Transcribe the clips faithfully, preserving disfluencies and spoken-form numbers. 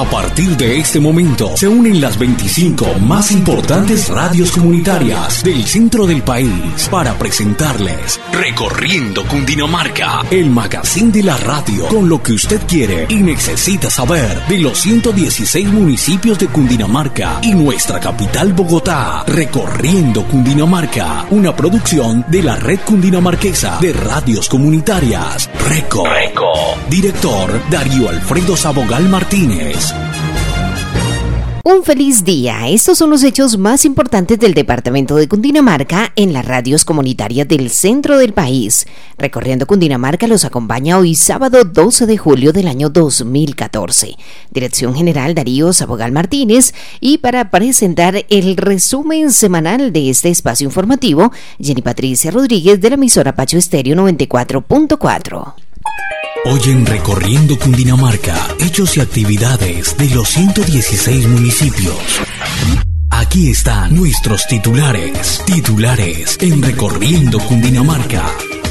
A partir de este momento se unen las veinticinco más importantes radios comunitarias del centro del país para presentarles Recorriendo Cundinamarca, el magazine de la radio con lo que usted quiere y necesita saber de los ciento dieciséis municipios de Cundinamarca y nuestra capital Bogotá. Recorriendo Cundinamarca, una producción de la Red Cundinamarquesa de Radios Comunitarias. Reco. Reco. Director Darío Alfredo Sabogal Martínez. Un feliz día. Estos son los hechos más importantes del departamento de Cundinamarca en las radios comunitarias del centro del país. Recorriendo Cundinamarca los acompaña hoy sábado doce de julio del año dos mil catorce. Dirección General Darío Sabogal Martínez, y para presentar el resumen semanal de este espacio informativo, Jenny Patricia Rodríguez de la emisora Pacho Estéreo noventa y cuatro punto cuatro. Hoy en Recorriendo Cundinamarca, hechos y actividades de los ciento dieciséis municipios. Aquí están nuestros titulares. Titulares en Recorriendo Cundinamarca.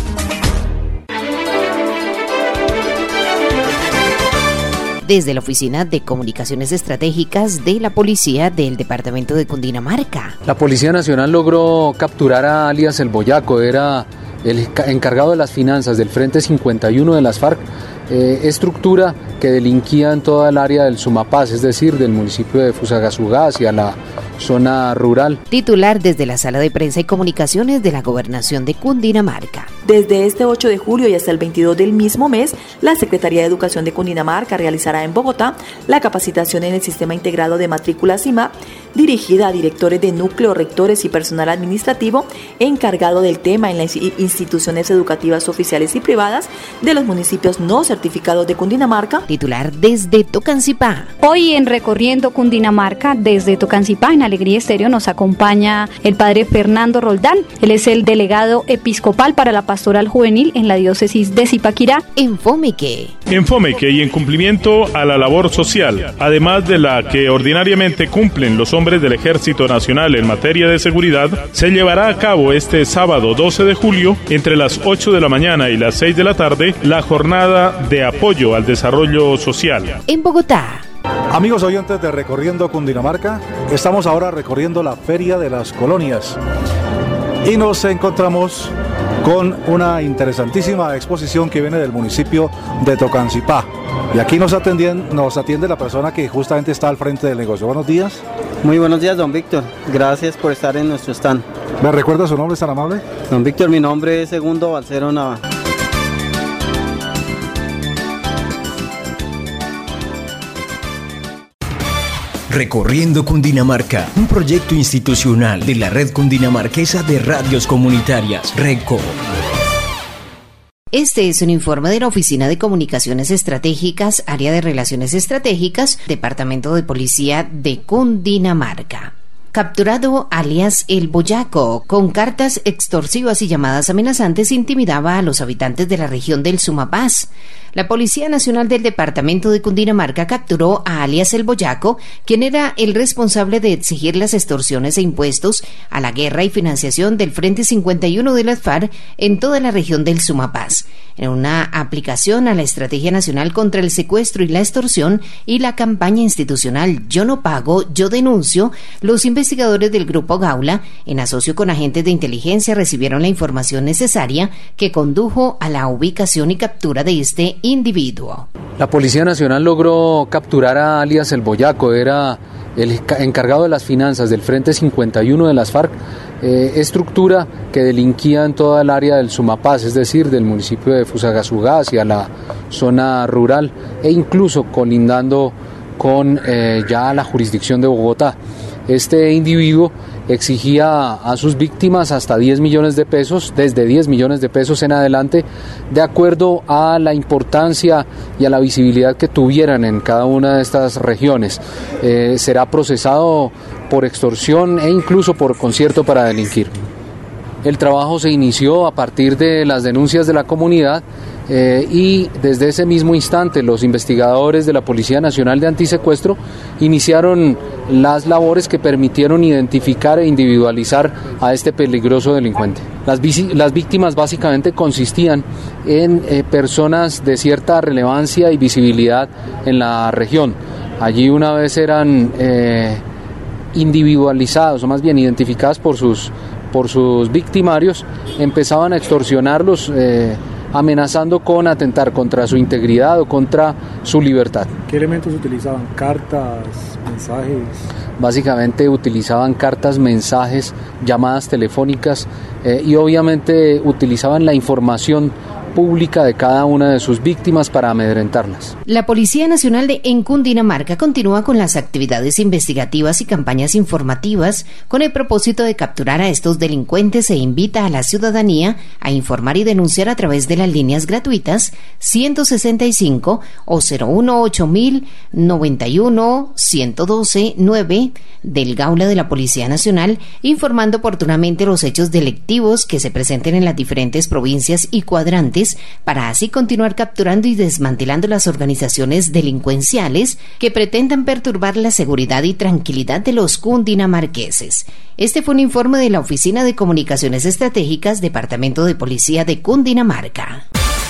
Desde la Oficina de Comunicaciones Estratégicas de la Policía del Departamento de Cundinamarca. La Policía Nacional logró capturar a alias El Boyaco. Era el encargado de las finanzas del Frente cincuenta y uno de las FARC, eh, estructura que delinquía en toda el área del Sumapaz, es decir, del municipio de Fusagasugá hacia la zona rural. Titular desde la Sala de Prensa y Comunicaciones de la Gobernación de Cundinamarca. Desde este ocho de julio y hasta el veintidós del mismo mes, la Secretaría de Educación de Cundinamarca realizará en Bogotá la capacitación en el Sistema Integrado de Matrícula S I M A, dirigida a directores de núcleo, rectores y personal administrativo encargado del tema en las instituciones educativas oficiales y privadas de los municipios no certificados de Cundinamarca. Titular desde Tocancipá. Hoy en Recorriendo Cundinamarca, desde Tocancipá, en Alegría Estéreo, nos acompaña el padre Fernando Roldán. Él es el delegado episcopal para la pastoral juvenil en la diócesis de Zipaquirá. En Fomeque. En Fomeque, y en cumplimiento a la labor social, además de la que ordinariamente cumplen los hombres del Ejército Nacional en materia de seguridad, se llevará a cabo este sábado doce de julio, entre las ocho de la mañana y las seis de la tarde, la jornada de apoyo al desarrollo social. En Bogotá. Amigos oyentes de Recorriendo Cundinamarca, estamos ahora recorriendo la Feria de las Colonias y nos encontramos con una interesantísima exposición que viene del municipio de Tocancipá. Y aquí nos atienden, nos atiende la persona que justamente está al frente del negocio. Buenos días. Muy buenos días, don Víctor. Gracias por estar en nuestro stand. ¿Me recuerda su nombre, es tan amable? Don Víctor, mi nombre es Segundo Balcero Nava. Recorriendo Cundinamarca, un proyecto institucional de la Red Cundinamarquesa de Radios Comunitarias, RECO. Este es un informe de la Oficina de Comunicaciones Estratégicas, Área de Relaciones Estratégicas, Departamento de Policía de Cundinamarca. Capturado alias El Boyaco, con cartas extorsivas y llamadas amenazantes, intimidaba a los habitantes de la región del Sumapaz. La Policía Nacional del Departamento de Cundinamarca capturó a alias El Boyaco, quien era el responsable de exigir las extorsiones e impuestos a la guerra y financiación del Frente cincuenta y uno de las FARC en toda la región del Sumapaz, en una aplicación a la Estrategia Nacional contra el Secuestro y la Extorsión y la campaña institucional Yo no pago, yo denuncio. Los investigadores del Grupo Gaula, en asocio con agentes de inteligencia, recibieron la información necesaria que condujo a la ubicación y captura de este individuo. La Policía Nacional logró capturar a alias El Boyaco. Era el encargado de las finanzas del Frente cincuenta y uno de las FARC, eh, estructura que delinquía en toda el área del Sumapaz, es decir, del municipio de Fusagasugá hacia la zona rural e incluso colindando con eh, ya la jurisdicción de Bogotá. Este individuo exigía a sus víctimas hasta diez millones de pesos, desde diez millones de pesos en adelante, de acuerdo a la importancia y a la visibilidad que tuvieran en cada una de estas regiones. Eh, será procesado por extorsión e incluso por concierto para delinquir. El trabajo se inició a partir de las denuncias de la comunidad eh, y desde ese mismo instante los investigadores de la Policía Nacional de Antisecuestro iniciaron las labores que permitieron identificar e individualizar a este peligroso delincuente. Las, las víctimas básicamente consistían en eh, personas de cierta relevancia y visibilidad en la región. Allí una vez eran eh, individualizados, o más bien identificadas por sus, por sus victimarios, empezaban a extorsionarlos, eh, amenazando con atentar contra su integridad o contra su libertad. ¿Qué elementos utilizaban? ¿Cartas, mensajes? Básicamente utilizaban cartas, mensajes, llamadas telefónicas eh, y obviamente utilizaban la información pública de cada una de sus víctimas para amedrentarlas. La Policía Nacional de en Cundinamarca continúa con las actividades investigativas y campañas informativas con el propósito de capturar a estos delincuentes e invita a la ciudadanía a informar y denunciar a través de las líneas gratuitas ciento sesenta y cinco o cero uno ocho mil noventa y uno ciento doce nueve del Gaula de la Policía Nacional, informando oportunamente los hechos delictivos que se presenten en las diferentes provincias y cuadrantes, para así continuar capturando y desmantelando las organizaciones delincuenciales que pretendan perturbar la seguridad y tranquilidad de los cundinamarqueses. Este fue un informe de la Oficina de Comunicaciones Estratégicas, Departamento de Policía de Cundinamarca.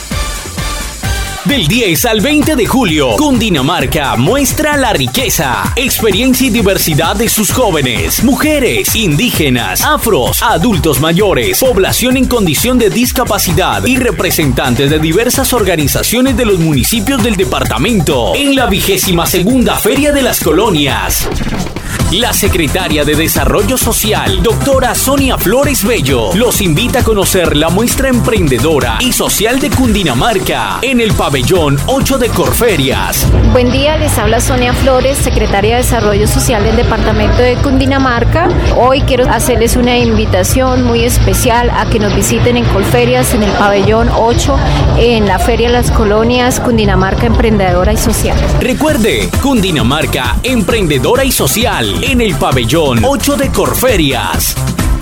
Del diez al veinte de julio, Cundinamarca muestra la riqueza, experiencia y diversidad de sus jóvenes, mujeres, indígenas, afros, adultos mayores, población en condición de discapacidad y representantes de diversas organizaciones de los municipios del departamento en la vigésima segunda Feria de las Colonias. La secretaria de Desarrollo Social, doctora Sonia Flores Bello, los invita a conocer la muestra emprendedora y social de Cundinamarca en el pabellón ocho de Corferias. Buen día, les habla Sonia Flores, secretaria de Desarrollo Social del departamento de Cundinamarca. Hoy quiero hacerles una invitación muy especial a que nos visiten en Corferias, en el pabellón ocho, en la Feria de las Colonias, Cundinamarca Emprendedora y Social. Recuerde, Cundinamarca Emprendedora y Social, en el pabellón ocho de Corferias.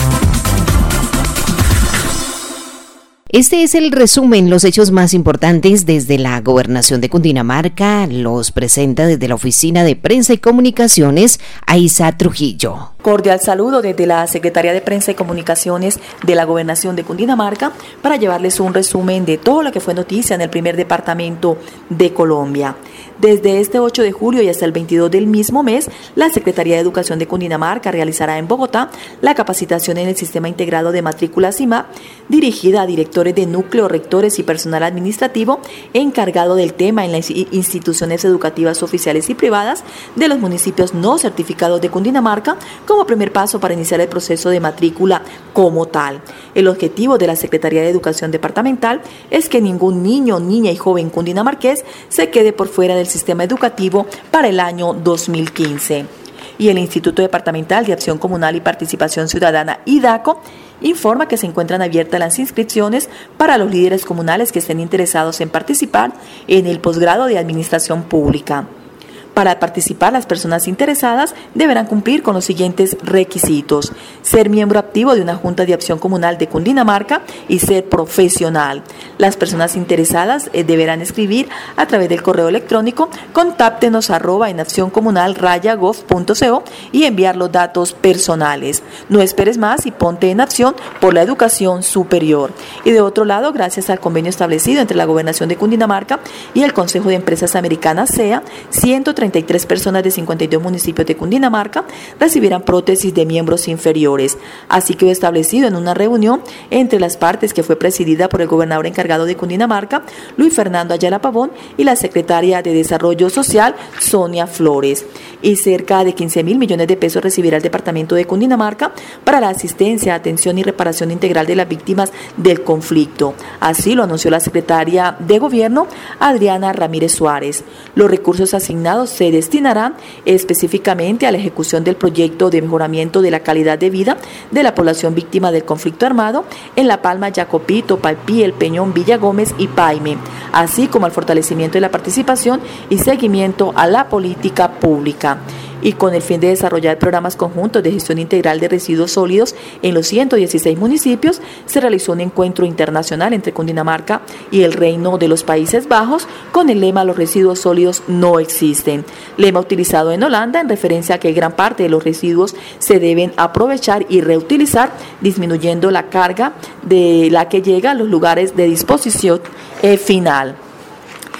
Este es el resumen, los hechos más importantes desde la Gobernación de Cundinamarca. Los presenta desde la Oficina de Prensa y Comunicaciones, Aiza Trujillo. Cordial saludo desde la Secretaría de Prensa y Comunicaciones de la Gobernación de Cundinamarca para llevarles un resumen de todo lo que fue noticia en el primer departamento de Colombia. Desde este ocho de julio y hasta el veintidós del mismo mes, la Secretaría de Educación de Cundinamarca realizará en Bogotá la capacitación en el Sistema Integrado de Matrícula S I M A, dirigida a directores de núcleo, rectores y personal administrativo encargado del tema en las instituciones educativas oficiales y privadas de los municipios no certificados de Cundinamarca, como primer paso para iniciar el proceso de matrícula como tal. El objetivo de la Secretaría de Educación Departamental es que ningún niño, niña y joven cundinamarqués se quede por fuera del sistema educativo para el año dos mil quince. Y el Instituto Departamental de Acción Comunal y Participación Ciudadana, IDACO, informa que se encuentran abiertas las inscripciones para los líderes comunales que estén interesados en participar en el posgrado de Administración Pública. Para participar, las personas interesadas deberán cumplir con los siguientes requisitos: ser miembro activo de una Junta de Acción Comunal de Cundinamarca y ser profesional. Las personas interesadas eh, deberán escribir a través del correo electrónico contáctenos arroba en acción comunal raya gov punto co y enviar los datos personales. No esperes más y ponte en acción por la educación superior. Y de otro lado, gracias al convenio establecido entre la Gobernación de Cundinamarca y el Consejo de Empresas Americanas, C E A, ciento treinta y tres personas de cincuenta y dos municipios de Cundinamarca recibirán prótesis de miembros inferiores. Así quedó establecido en una reunión entre las partes que fue presidida por el gobernador encargado de Cundinamarca, Luis Fernando Ayala Pavón, y la secretaria de Desarrollo Social, Sonia Flores. Y cerca de quince mil millones de pesos recibirá el departamento de Cundinamarca para la asistencia, atención y reparación integral de las víctimas del conflicto. Así lo anunció la secretaria de Gobierno, Adriana Ramírez Suárez. Los recursos asignados se destinarán específicamente a la ejecución del proyecto de mejoramiento de la calidad de vida de la población víctima del conflicto armado en La Palma, Yacopí, Palpí, El Peñón, Villa Gómez y Paime, así como al fortalecimiento de la participación y seguimiento a la política pública. Y con el fin de desarrollar programas conjuntos de gestión integral de residuos sólidos en los ciento dieciséis municipios, se realizó un encuentro internacional entre Cundinamarca y el Reino de los Países Bajos con el lema "Los residuos sólidos no existen", lema utilizado en Holanda en referencia a que gran parte de los residuos se deben aprovechar y reutilizar, disminuyendo la carga de la que llega a los lugares de disposición eh, final.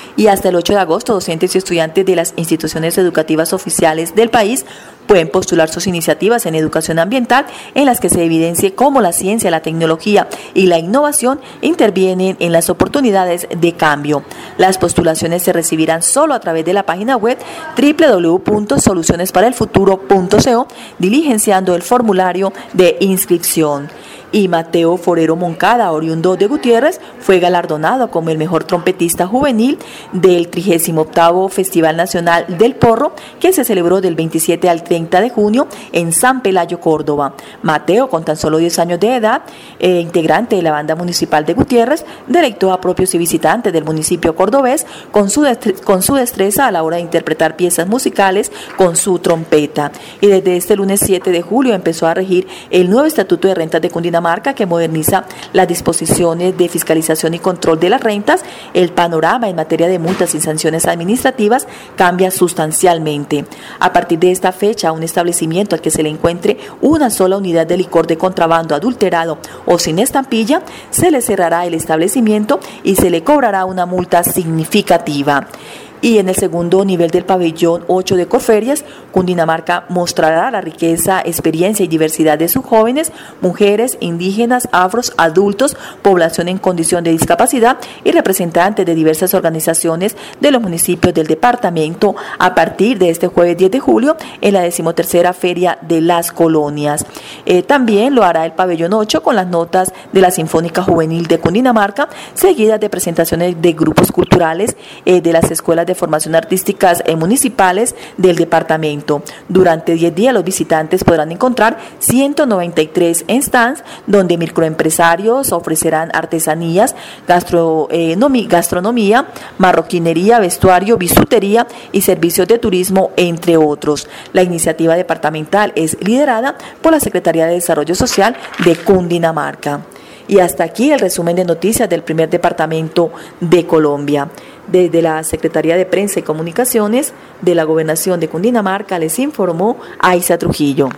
Y hasta el ocho de agosto, docentes y estudiantes de las instituciones educativas oficiales del país pueden postular sus iniciativas en educación ambiental en las que se evidencie cómo la ciencia, la tecnología y la innovación intervienen en las oportunidades de cambio. Las postulaciones se recibirán solo a través de la página web doble u doble u doble u punto soluciones para el futuro punto co, diligenciando el formulario de inscripción. Y Mateo Forero Moncada, oriundo de Gutiérrez, fue galardonado como el mejor trompetista juvenil del trigésimo octavo Festival Nacional del Porro, que se celebró del veintisiete al treinta de junio en San Pelayo, Córdoba. Mateo, con tan solo diez años de edad, eh, integrante de la banda municipal de Gutiérrez, deleitó a propios y visitantes del municipio cordobés con su, destre- con su destreza a la hora de interpretar piezas musicales con su trompeta. Y desde este lunes siete de julio empezó a regir el nuevo Estatuto de Rentas de Cundinamarca, que moderniza las disposiciones de fiscalización y control de las rentas. El panorama en materia de multas y sanciones administrativas cambia sustancialmente. A partir de esta fecha, un establecimiento al que se le encuentre una sola unidad de licor de contrabando adulterado o sin estampilla, se le cerrará el establecimiento y se le cobrará una multa significativa. Y en el segundo nivel del pabellón ocho de Corferias, Cundinamarca mostrará la riqueza, experiencia y diversidad de sus jóvenes, mujeres, indígenas, afros, adultos, población en condición de discapacidad y representantes de diversas organizaciones de los municipios del departamento a partir de este jueves diez de julio en la decimotercera Feria de las Colonias. Eh, también lo hará el pabellón ocho con las notas de la Sinfónica Juvenil de Cundinamarca, seguidas de presentaciones de grupos culturales eh, de las escuelas de de formación artísticas eh, municipales del departamento. Durante diez días los visitantes podrán encontrar ciento noventa y tres stands donde microempresarios ofrecerán artesanías, gastro, eh, nomi, gastronomía, marroquinería, vestuario, bisutería y servicios de turismo, entre otros. La iniciativa departamental es liderada por la Secretaría de Desarrollo Social de Cundinamarca. Y hasta aquí el resumen de noticias del primer departamento de Colombia. Desde la Secretaría de Prensa y Comunicaciones de la Gobernación de Cundinamarca les informó Aiza Trujillo.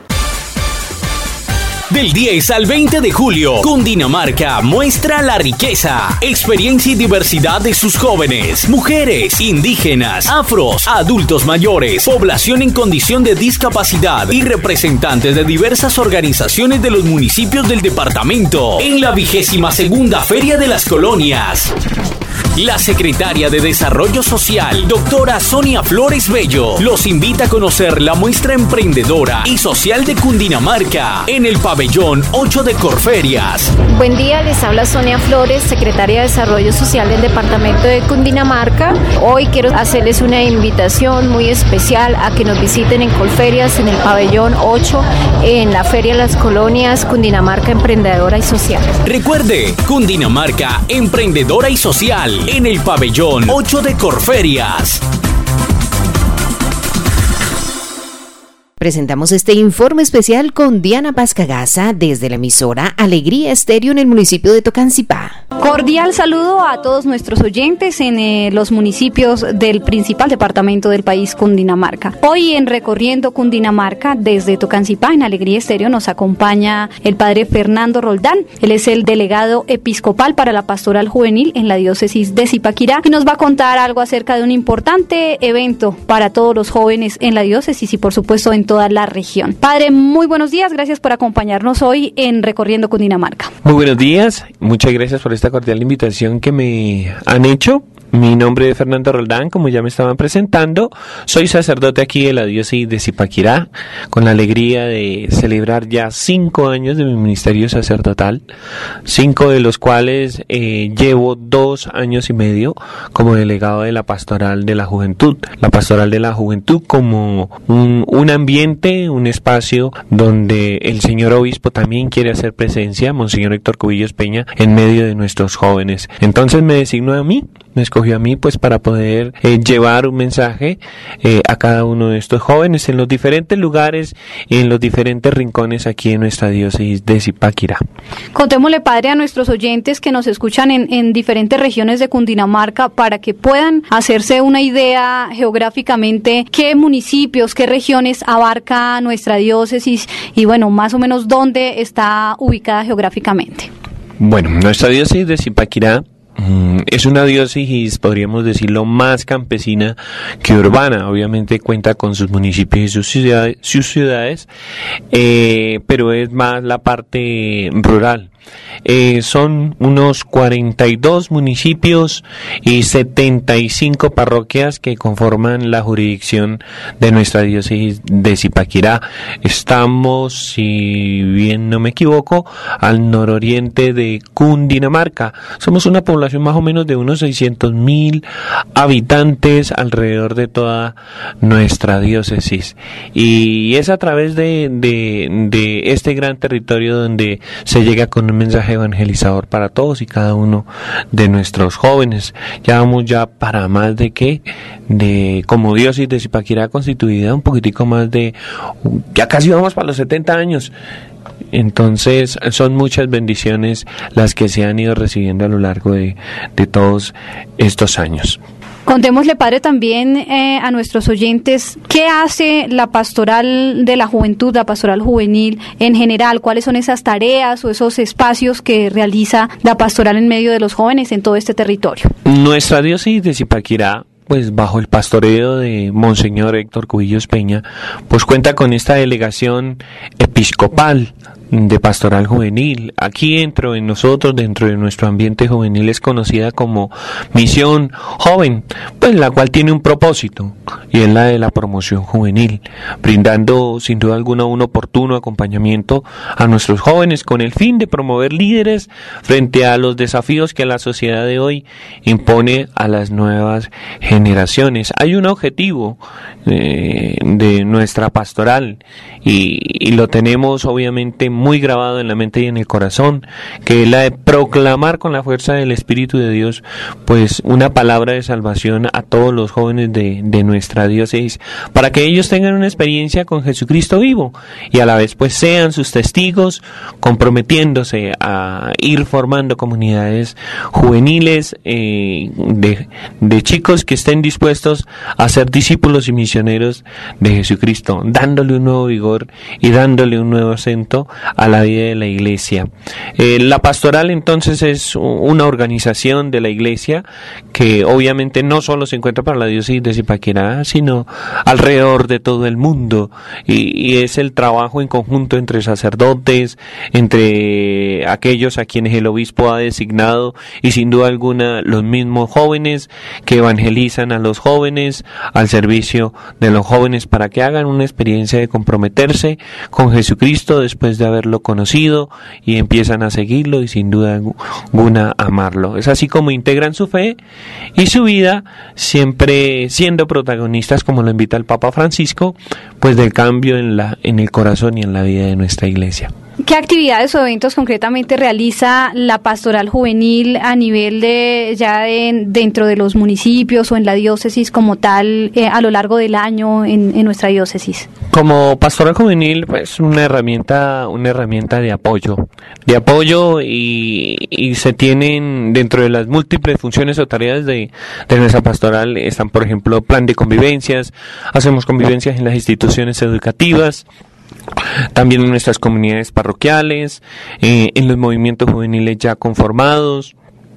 Del diez al veinte de julio, Cundinamarca muestra la riqueza, experiencia y diversidad de sus jóvenes, mujeres, indígenas, afros, adultos mayores, población en condición de discapacidad y representantes de diversas organizaciones de los municipios del departamento en la vigésima segunda Feria de las Colonias. La secretaria de Desarrollo Social, doctora Sonia Flores Bello, los invita a conocer la muestra emprendedora y social de Cundinamarca en el pabellón ocho de Corferias. Buen día, les habla Sonia Flores, secretaria de Desarrollo Social del departamento de Cundinamarca. Hoy quiero hacerles una invitación muy especial a que nos visiten en Corferias, en el pabellón ocho, en la Feria de las Colonias, Cundinamarca Emprendedora y Social. Recuerde, Cundinamarca Emprendedora y Social, en el pabellón ocho de Corferias. Presentamos este informe especial con Diana Pascagasa desde la emisora Alegría Estéreo en el municipio de Tocancipá. Cordial saludo a todos nuestros oyentes en eh, los municipios del principal departamento del país, Cundinamarca. Hoy en Recorriendo Cundinamarca, desde Tocancipá, en Alegría Estéreo, nos acompaña el padre Fernando Roldán. Él es el delegado episcopal para la pastoral juvenil en la diócesis de Zipaquirá y nos va a contar algo acerca de un importante evento para todos los jóvenes en la diócesis y por supuesto en toda la región. Padre, muy buenos días, gracias por acompañarnos hoy en Recorriendo Cundinamarca. Muy buenos días, muchas gracias por esta cordial invitación que me han hecho. Mi nombre es Fernando Roldán, como ya me estaban presentando. Soy sacerdote aquí de la diócesis de Zipaquirá, con la alegría de celebrar ya cinco años de mi ministerio sacerdotal, cinco de los cuales eh, llevo dos años y medio como delegado de la pastoral de la juventud. La pastoral de la juventud como un, un ambiente, un espacio donde el señor obispo también quiere hacer presencia, Monseñor Héctor Cubillos Peña, en medio de nuestros jóvenes. Entonces me designó a mí, me escogió a mí pues para poder eh, llevar un mensaje eh, a cada uno de estos jóvenes en los diferentes lugares, en los diferentes rincones aquí en nuestra diócesis de Zipaquirá. Contémosle, padre, a nuestros oyentes que nos escuchan en, en diferentes regiones de Cundinamarca para que puedan hacerse una idea geográficamente qué municipios, qué regiones abarca nuestra diócesis y bueno, más o menos dónde está ubicada geográficamente. Bueno, nuestra diócesis de Zipaquirá Es una diócesis, podríamos decirlo, más campesina que urbana. Obviamente cuenta con sus municipios y sus ciudades, sus ciudades eh, pero es más la parte rural. Eh, son unos cuarenta y dos municipios y setenta y cinco parroquias que conforman la jurisdicción de nuestra diócesis de Zipaquirá. Estamos, si bien no me equivoco, al nororiente de Cundinamarca. Somos una población más o menos de unos seiscientos mil habitantes alrededor de toda nuestra diócesis, y es a través de, de, de este gran territorio donde se llega con un mensaje evangelizador para todos y cada uno de nuestros jóvenes. Ya vamos ya para más de que de como diócesis de Zipaquirá constituida, un poquitico más de, ya casi vamos para los setenta años. Entonces son muchas bendiciones las que se han ido recibiendo a lo largo de, de todos estos años. Contémosle, padre, también eh, a nuestros oyentes, ¿qué hace la pastoral de la juventud, la pastoral juvenil en general? ¿Cuáles son esas tareas o esos espacios que realiza la pastoral en medio de los jóvenes en todo este territorio? Nuestra diócesis de Zipaquirá, pues bajo el pastoreo de Monseñor Héctor Cubillos Peña, pues cuenta con esta delegación episcopal de pastoral juvenil. Aquí dentro de nosotros, dentro de nuestro ambiente juvenil, es conocida como Misión Joven, pues la cual tiene un propósito, y es la de la promoción juvenil, brindando sin duda alguna un oportuno acompañamiento a nuestros jóvenes con el fin de promover líderes frente a los desafíos que la sociedad de hoy impone a las nuevas generaciones. Hay un objetivo eh, de nuestra pastoral, y, y lo tenemos obviamente muy grabado en la mente y en el corazón, que es la de proclamar con la fuerza del Espíritu de Dios pues una palabra de salvación a todos los jóvenes de, de nuestra diócesis, para que ellos tengan una experiencia con Jesucristo vivo y a la vez pues sean sus testigos, comprometiéndose a ir formando comunidades juveniles eh, de, de chicos que estén dispuestos a ser discípulos y misioneros de Jesucristo, dándole un nuevo vigor y dándole un nuevo acento a la vida de la iglesia. Eh, la pastoral entonces es una organización de la iglesia que obviamente no solo se encuentra para la diócesis de Zipaquirá, sino alrededor de todo el mundo, y, y es el trabajo en conjunto entre sacerdotes, entre aquellos a quienes el obispo ha designado, y sin duda alguna los mismos jóvenes que evangelizan a los jóvenes, al servicio de los jóvenes, para que hagan una experiencia de comprometerse con Jesucristo después de haberlo conocido, y empiezan a seguirlo y sin duda alguna amarlo. Es así como integran su fe y su vida, siempre siendo protagonistas, como lo invita el Papa Francisco, pues del cambio en la en el corazón y en la vida de nuestra iglesia. ¿Qué actividades o eventos concretamente realiza la pastoral juvenil a nivel de ya de, dentro de los municipios o en la diócesis como tal eh, a lo largo del año en, en nuestra diócesis? Como pastoral juvenil, pues una herramienta, una herramienta de apoyo, de apoyo y, y se tienen dentro de las múltiples funciones o tareas de, de nuestra pastoral, están por ejemplo plan de convivencias, hacemos convivencias en las instituciones educativas, también en nuestras comunidades parroquiales, eh, en los movimientos juveniles ya conformados.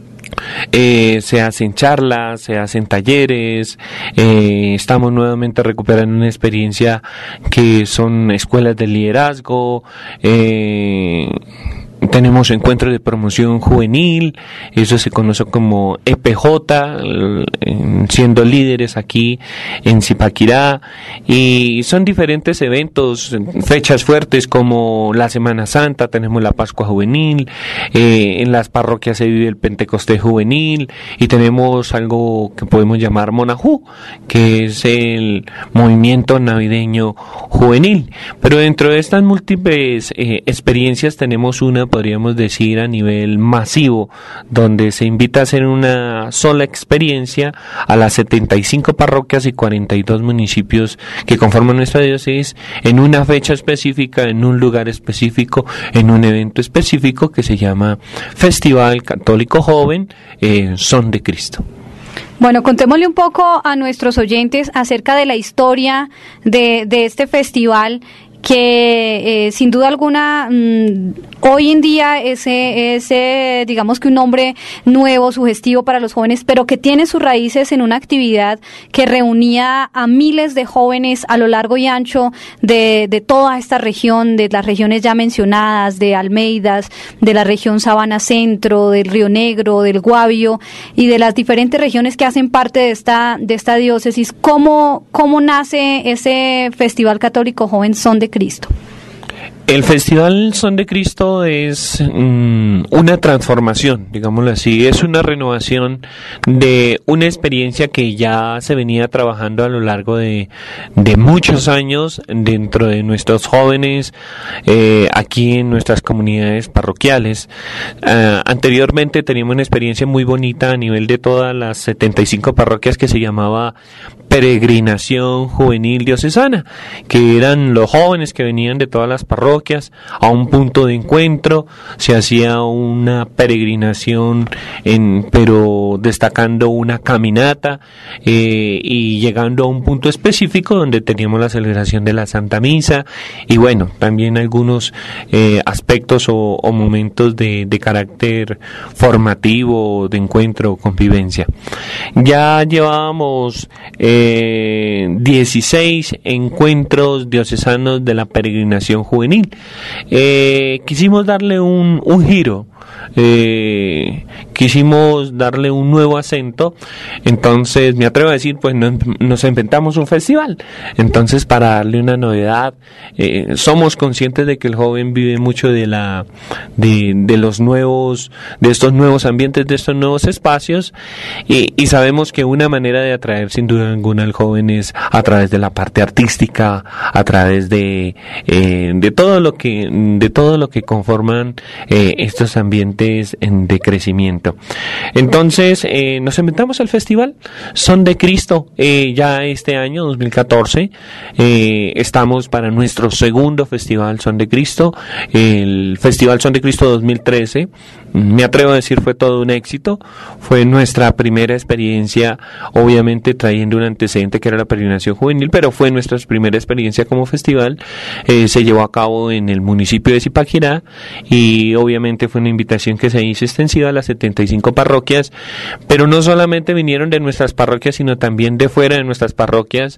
Eh, se hacen charlas, se hacen talleres, eh, estamos nuevamente recuperando una experiencia que son escuelas de liderazgo, eh, tenemos encuentros de promoción juvenil, eso se conoce como E P J, siendo líderes aquí en Zipaquirá, y son diferentes eventos, fechas fuertes como la Semana Santa, tenemos la Pascua Juvenil, eh, en las parroquias se vive el Pentecostés Juvenil, y tenemos algo que podemos llamar Monajú, que es el movimiento navideño juvenil. Pero dentro de estas múltiples eh, experiencias tenemos una, podríamos decir, a nivel masivo, donde se invita a hacer una sola experiencia a las setenta y cinco parroquias y cuarenta y dos municipios que conforman nuestra diócesis, en una fecha específica, en un lugar específico, en un evento específico que se llama Festival Católico Joven eh, Son de Cristo. Bueno, contémosle un poco a nuestros oyentes acerca de la historia de, de este festival, que eh, sin duda alguna mmm, hoy en día ese, ese, digamos que un nombre nuevo, sugestivo para los jóvenes, pero que tiene sus raíces en una actividad que reunía a miles de jóvenes a lo largo y ancho de, de toda esta región, de las regiones ya mencionadas, de Almeidas, de la región Sabana Centro, del Río Negro, del Guavio y de las diferentes regiones que hacen parte de esta, de esta diócesis. ¿Cómo, cómo nace ese Festival Católico Joven Son de Cristo? El Festival Son de Cristo es um, una transformación, digámoslo así, es una renovación de una experiencia que ya se venía trabajando a lo largo de, de muchos años dentro de nuestros jóvenes, eh, aquí en nuestras comunidades parroquiales. Uh, anteriormente teníamos una experiencia muy bonita a nivel de todas las setenta y cinco parroquias que se llamaba Peregrinación Juvenil Diocesana, que eran los jóvenes que venían de todas las parroquias a un punto de encuentro, se hacía una peregrinación en, pero destacando una caminata eh, y llegando a un punto específico donde teníamos la celebración de la Santa Misa y bueno, también algunos eh, aspectos o, o momentos de, de carácter formativo, de encuentro o convivencia. Ya llevábamos eh, dieciséis encuentros diocesanos de la peregrinación juvenil. Eh, quisimos darle un, un giro, eh, quisimos darle un nuevo acento, entonces me atrevo a decir, pues no, nos inventamos un festival, entonces para darle una novedad, eh, somos conscientes de que el joven vive mucho de la, de, de los nuevos, de estos nuevos ambientes, de estos nuevos espacios, y, y sabemos que una manera de atraer sin duda alguna al joven es a través de la parte artística, a través de, eh, de todo lo que, de todo lo que conforman eh, estos ambientes en, de crecimiento. Entonces eh, nos inventamos el festival Son de Cristo. Eh, ya este año dos mil catorce eh, estamos para nuestro segundo festival Son de Cristo. El festival Son de Cristo dos mil trece, me atrevo a decir, fue todo un éxito. Fue nuestra primera experiencia, obviamente trayendo un antecedente que era la peregrinación juvenil, pero fue nuestra primera experiencia como festival. Eh, se llevó a cabo en el municipio de Zipaquirá y obviamente fue una invitación que se hizo extensiva a las setenta y cinco parroquias, pero no solamente vinieron de nuestras parroquias, sino también de fuera de nuestras parroquias,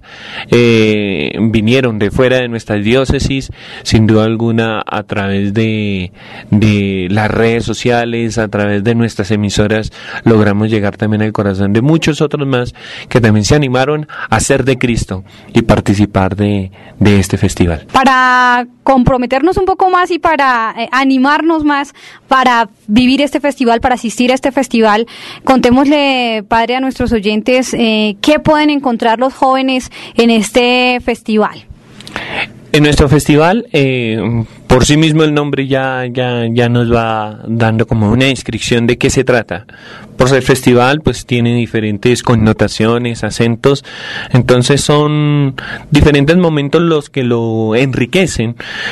eh, vinieron de fuera de nuestras diócesis, sin duda alguna a través de, de las redes sociales, a través de nuestras emisoras, logramos llegar también al corazón de muchos otros más que también se animaron a ser de Cristo y participar de, de este festival. Para comprometernos un poco más y para eh, animarnos más para vivir este festival, para asistir a este festival, contémosle, padre, a nuestros oyentes eh, qué pueden encontrar los jóvenes en este festival. En nuestro festival, eh, por sí mismo el nombre ya, ya, ya nos va dando como una descripción de qué se trata. Por ser festival, pues tiene diferentes connotaciones, acentos, entonces son diferentes momentos los que lo enriquecen.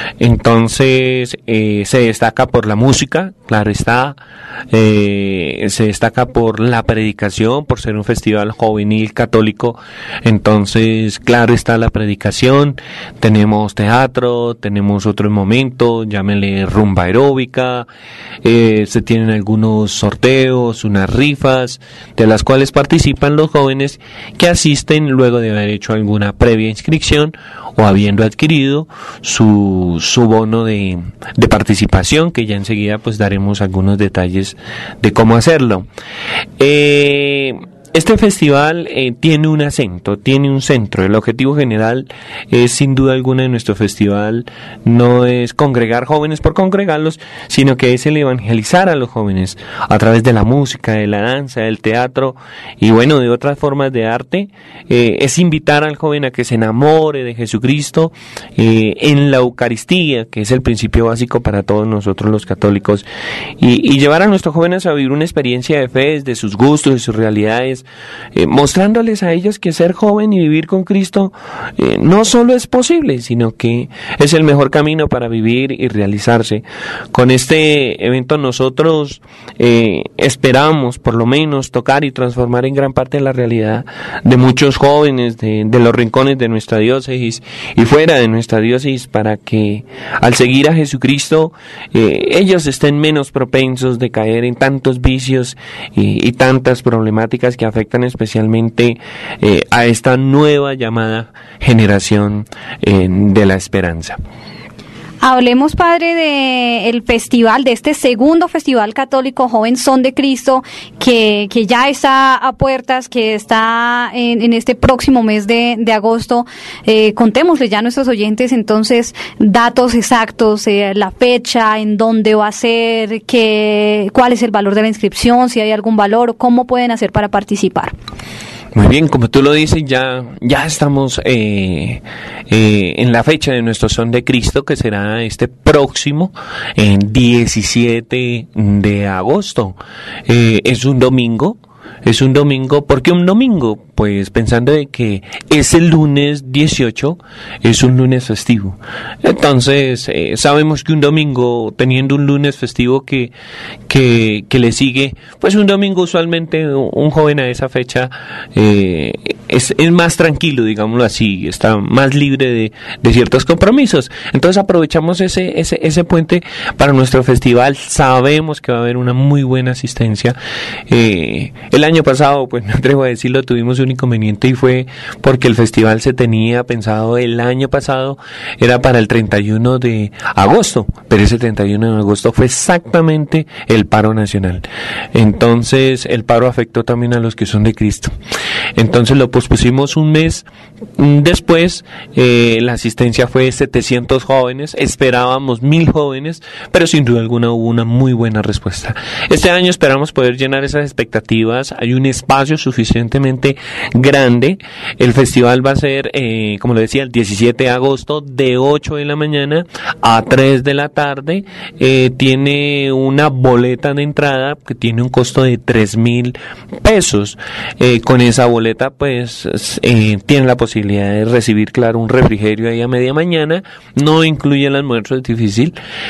Entonces eh, se destaca por la música, claro está, eh, se destaca por la predicación, por ser un festival juvenil católico, entonces claro está la predicación, tenemos teatro, tenemos otros momentos, llámenle rumba aeróbica, eh, se tienen algunos sorteos, unas rifas, de las cuales participan los jóvenes que asisten luego de haber hecho alguna previa inscripción o habiendo adquirido su, su bono de, de participación, que ya enseguida pues daremos algunos detalles de cómo hacerlo. Eh... Este festival eh, tiene un acento, tiene un centro. El objetivo general es, sin duda alguna, de nuestro festival no es congregar jóvenes por congregarlos, sino que es el evangelizar a los jóvenes a través de la música, de la danza, del teatro y bueno, de otras formas de arte. Eh, es invitar al joven a que se enamore de Jesucristo eh, en la Eucaristía, que es el principio básico para todos nosotros los católicos, y, y llevar a nuestros jóvenes a vivir una experiencia de fe desde sus gustos y sus realidades, eh, mostrándoles a ellos que ser joven y vivir con Cristo eh, no solo es posible, sino que es el mejor camino para vivir y realizarse. Con este evento nosotros eh, esperamos por lo menos tocar y transformar en gran parte la realidad de muchos jóvenes de, de los rincones de nuestra diócesis y fuera de nuestra diócesis, para que al seguir a Jesucristo eh, ellos estén menos propensos de caer en tantos vicios y, y tantas problemáticas que afectan especialmente eh, a esta nueva llamada generación eh, de la esperanza. Hablemos, padre, de el festival, de este segundo festival católico Joven Son de Cristo, que, que ya está a puertas, que está en, en este próximo mes de, de agosto. Eh, contémosle ya a nuestros oyentes, entonces, datos exactos, eh, la fecha, en dónde va a ser, que, cuál es el valor de la inscripción, si hay algún valor, cómo pueden hacer para participar. Muy bien, como tú lo dices, ya, ya estamos eh, eh, en la fecha de nuestro Son de Cristo, que será este próximo eh, diecisiete de agosto. Eh, es un domingo. Es un domingo. ¿Por qué un domingo? Pues pensando de que es el lunes dieciocho, es un lunes festivo. Entonces, eh, sabemos que un domingo, teniendo un lunes festivo que, que, que le sigue, pues un domingo usualmente un joven a esa fecha eh, es, es más tranquilo, digámoslo así, está más libre de, de ciertos compromisos. Entonces aprovechamos ese, ese, ese puente para nuestro festival. Sabemos que va a haber una muy buena asistencia. Eh, el año pasado, pues me atrevo a decirlo, tuvimos un inconveniente y fue porque el festival se tenía pensado el año pasado, era para el treinta y uno de agosto, pero ese treinta y uno de agosto fue exactamente el paro nacional. Entonces el paro afectó también a los que son de Cristo. Entonces lo pospusimos un mes después. Eh, la asistencia fue setecientos jóvenes, esperábamos mil jóvenes, pero sin duda alguna hubo una muy buena respuesta. Este año esperamos poder llenar esas expectativas. Hay un espacio suficientemente grande. El festival va a ser, eh, como lo decía, el diecisiete de agosto, de ocho de la mañana a tres de la tarde. Eh, tiene una boleta de entrada que tiene un costo de tres mil pesos. Eh, con esa boleta, pues, eh, tienen la posibilidad de recibir, claro, un refrigerio ahí a media mañana. No incluye el almuerzo, es difícil,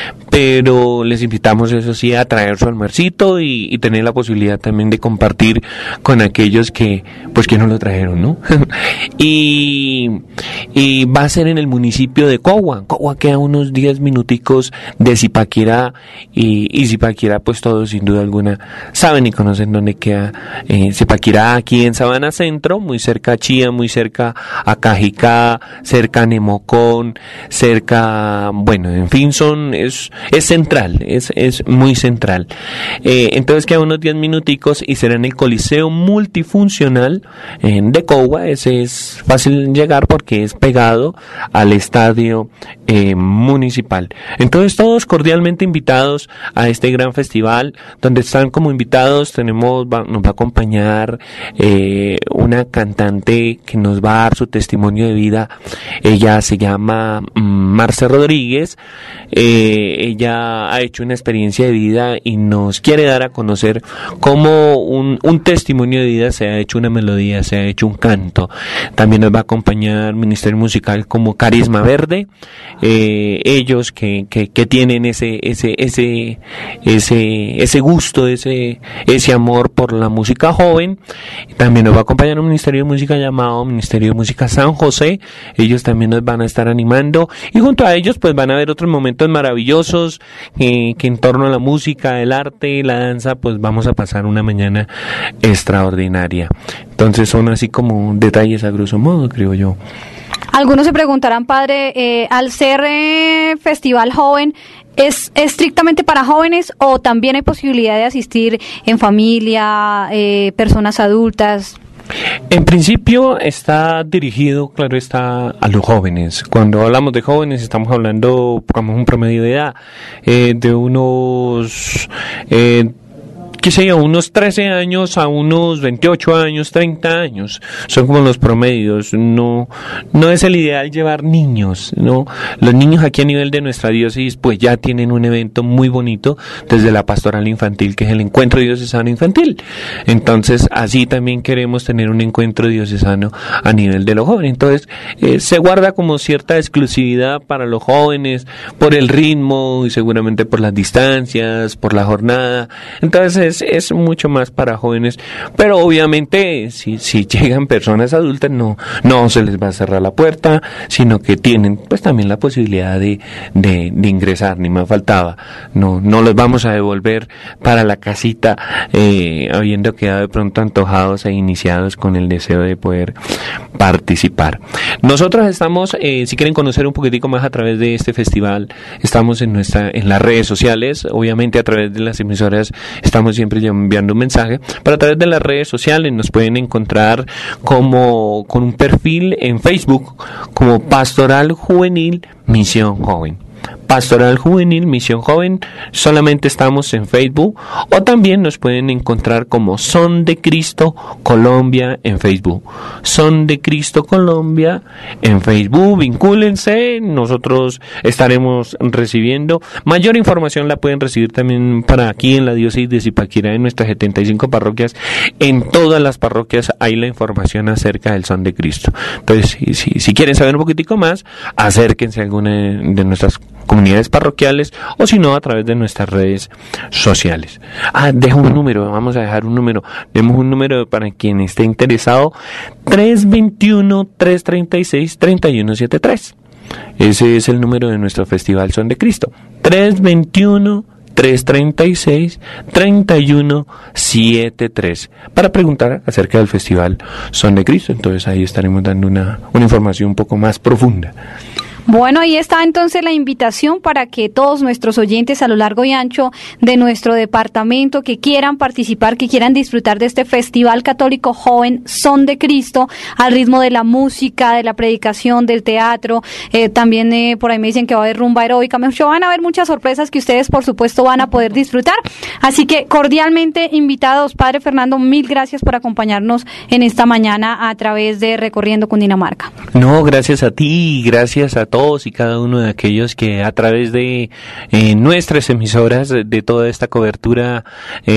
pero les invitamos, eso sí, a traer su almuercito y, y tener la posibilidad también de compartir con aquellos que, pues, que no lo trajeron, ¿no? y, y va a ser en el municipio de Cogua. Cogua queda unos diez minuticos de Zipaquirá, y, y Zipaquirá, pues todos sin duda alguna saben y conocen dónde queda eh, Zipaquirá, aquí en Sabana Centro, muy cerca a Chía, muy cerca a Cajicá, cerca a Nemocón, cerca, bueno, en fin, son, es, es central, es, es muy central. Eh, entonces queda unos diez minuticos y será en el Coliseo Multifuncional eh, de Cogua. Ese es fácil llegar porque es pegado al estadio eh, municipal. Entonces todos cordialmente invitados a este gran festival, donde están como invitados, tenemos, va, nos va a acompañar eh, una cantante que nos va a dar su testimonio de vida. Ella se llama Marce Rodríguez. Eh, ella ha hecho una experiencia de vida y nos quiere dar a conocer cómo un, un testimonio de vida se ha hecho una melodía, se ha hecho un canto. También nos va a acompañar Ministerio Musical como Carisma Verde, eh, ellos que, que, que tienen ese, ese, ese, ese, ese gusto, ese, ese amor por la música joven. También nos va a acompañar un Ministerio de Música llamado Ministerio de Música San José. Ellos también nos van a estar animando, y junto a ellos pues van a haber otros momentos maravillosos eh, que en torno a la música, el arte, la danza, pues vamos a pasar una mañana extraordinaria. Entonces son así como detalles a grosso modo, creo yo. Algunos se preguntarán, padre, eh, al ser eh, festival joven, ¿es estrictamente para jóvenes o también hay posibilidad de asistir en familia, eh, personas adultas? En principio está dirigido, claro está, a los jóvenes. Cuando hablamos de jóvenes estamos hablando como un promedio de edad eh, de unos eh, qué sé yo, unos trece años a unos veintiocho años, treinta años, son como los promedios. No, no es el ideal llevar niños, ¿no? Los niños aquí a nivel de nuestra diócesis pues ya tienen un evento muy bonito desde la pastoral infantil, que es el encuentro diocesano infantil. Entonces así también queremos tener un encuentro diocesano a nivel de los jóvenes. Entonces eh, se guarda como cierta exclusividad para los jóvenes por el ritmo y seguramente por las distancias, por la jornada. Entonces es, es mucho más para jóvenes, pero obviamente si, si llegan personas adultas no, no se les va a cerrar la puerta, sino que tienen pues también la posibilidad de, de, de ingresar, ni más faltaba. No, no los vamos a devolver para la casita eh, habiendo quedado de pronto antojados e iniciados con el deseo de poder participar. Nosotros estamos, eh, si quieren conocer un poquitico más a través de este festival, estamos en nuestra, en las redes sociales, obviamente a través de las emisoras estamos siempre enviando un mensaje, pero a través de las redes sociales nos pueden encontrar como con un perfil en Facebook como Pastoral Juvenil Misión Joven. Pastoral Juvenil Misión Joven, solamente estamos en Facebook, o también nos pueden encontrar como Son de Cristo Colombia en Facebook. Son de Cristo Colombia en Facebook, vincúlense, nosotros estaremos recibiendo mayor información, la pueden recibir también para aquí en la diócesis de Zipaquirá, en nuestras setenta y cinco parroquias. En todas las parroquias hay la información acerca del Son de Cristo. Entonces, si, si, si quieren saber un poquitico más, acérquense a alguna de nuestras comunidades parroquiales, o si no a través de nuestras redes sociales. Ah, dejo un número, vamos a dejar un número, demos un número para quien esté interesado, tres dos uno, tres tres seis, tres uno siete tres. Ese es el número de nuestro Festival Son de Cristo, tres dos uno, tres tres seis, tres uno siete tres, para preguntar acerca del Festival Son de Cristo. Entonces ahí estaremos dando una, una información un poco más profunda. Bueno, ahí está entonces la invitación para que todos nuestros oyentes a lo largo y ancho de nuestro departamento que quieran participar, que quieran disfrutar de este Festival Católico Joven Son de Cristo, al ritmo de la música, de la predicación, del teatro, eh, también eh, por ahí me dicen que va a haber rumba heroica, van a haber muchas sorpresas que ustedes por supuesto van a poder disfrutar, así que cordialmente invitados. Padre Fernando, mil gracias por acompañarnos en esta mañana a través de Recorriendo Cundinamarca. No, gracias a ti, gracias a todos y cada uno de aquellos que a través de eh, nuestras emisoras, de, de toda esta cobertura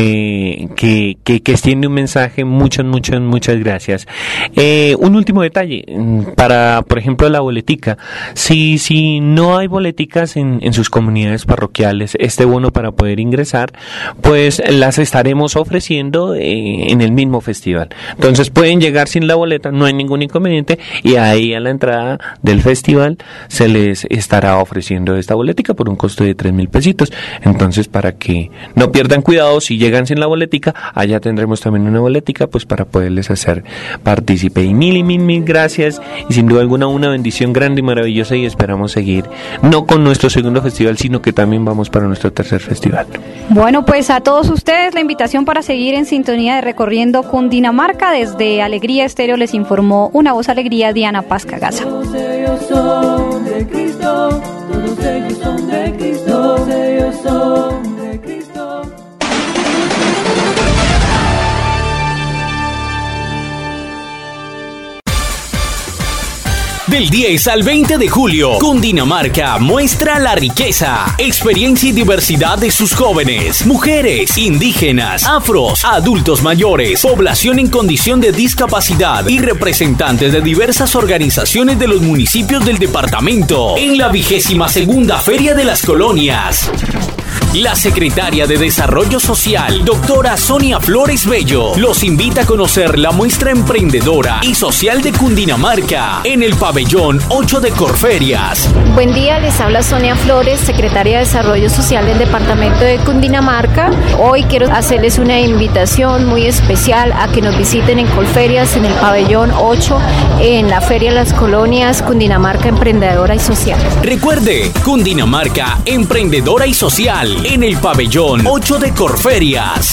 eh, que, que, que extiende un mensaje, muchas, muchas, muchas gracias. Eh, un último detalle, para, por ejemplo, la boletica. Si, si no hay boleticas en, en sus comunidades parroquiales, este bono para poder ingresar, pues las estaremos ofreciendo eh, en el mismo festival. Entonces pueden llegar sin la boleta, no hay ningún inconveniente, y ahí a la entrada del festival se les estará ofreciendo esta boletica por un costo de tres mil pesitos. Entonces, para que no pierdan cuidado, si llegan sin la boletica, allá tendremos también una boletica pues para poderles hacer partícipe. Y mil y mil mil gracias, y sin duda alguna una bendición grande y maravillosa, y esperamos seguir no con nuestro segundo festival, sino que también vamos para nuestro tercer festival. Bueno, pues a todos ustedes la invitación para seguir en sintonía de Recorriendo Cundinamarca. Desde Alegría Estéreo les informó una voz alegría, Diana Paz Cagaza. De Cristo, todos ellos son de Cristo, todos ellos son de Cristo. Del diez al veinte de julio, Cundinamarca muestra la riqueza, experiencia y diversidad de sus jóvenes, mujeres, indígenas, afros, adultos mayores, población en condición de discapacidad y representantes de diversas organizaciones de los municipios del departamento en la vigésima segunda Feria de las Colonias. La secretaria de Desarrollo Social, doctora Sonia Flores Bello, los invita a conocer la muestra emprendedora y social de Cundinamarca en el pabellón ocho de Corferias. Buen día, les habla Sonia Flores, secretaria de Desarrollo Social del departamento de Cundinamarca. Hoy quiero hacerles una invitación muy especial a que nos visiten en Corferias, en el pabellón ocho, en la Feria de las Colonias, Cundinamarca Emprendedora y Social. Recuerde, Cundinamarca Emprendedora y Social, en el pabellón ocho de Corferias.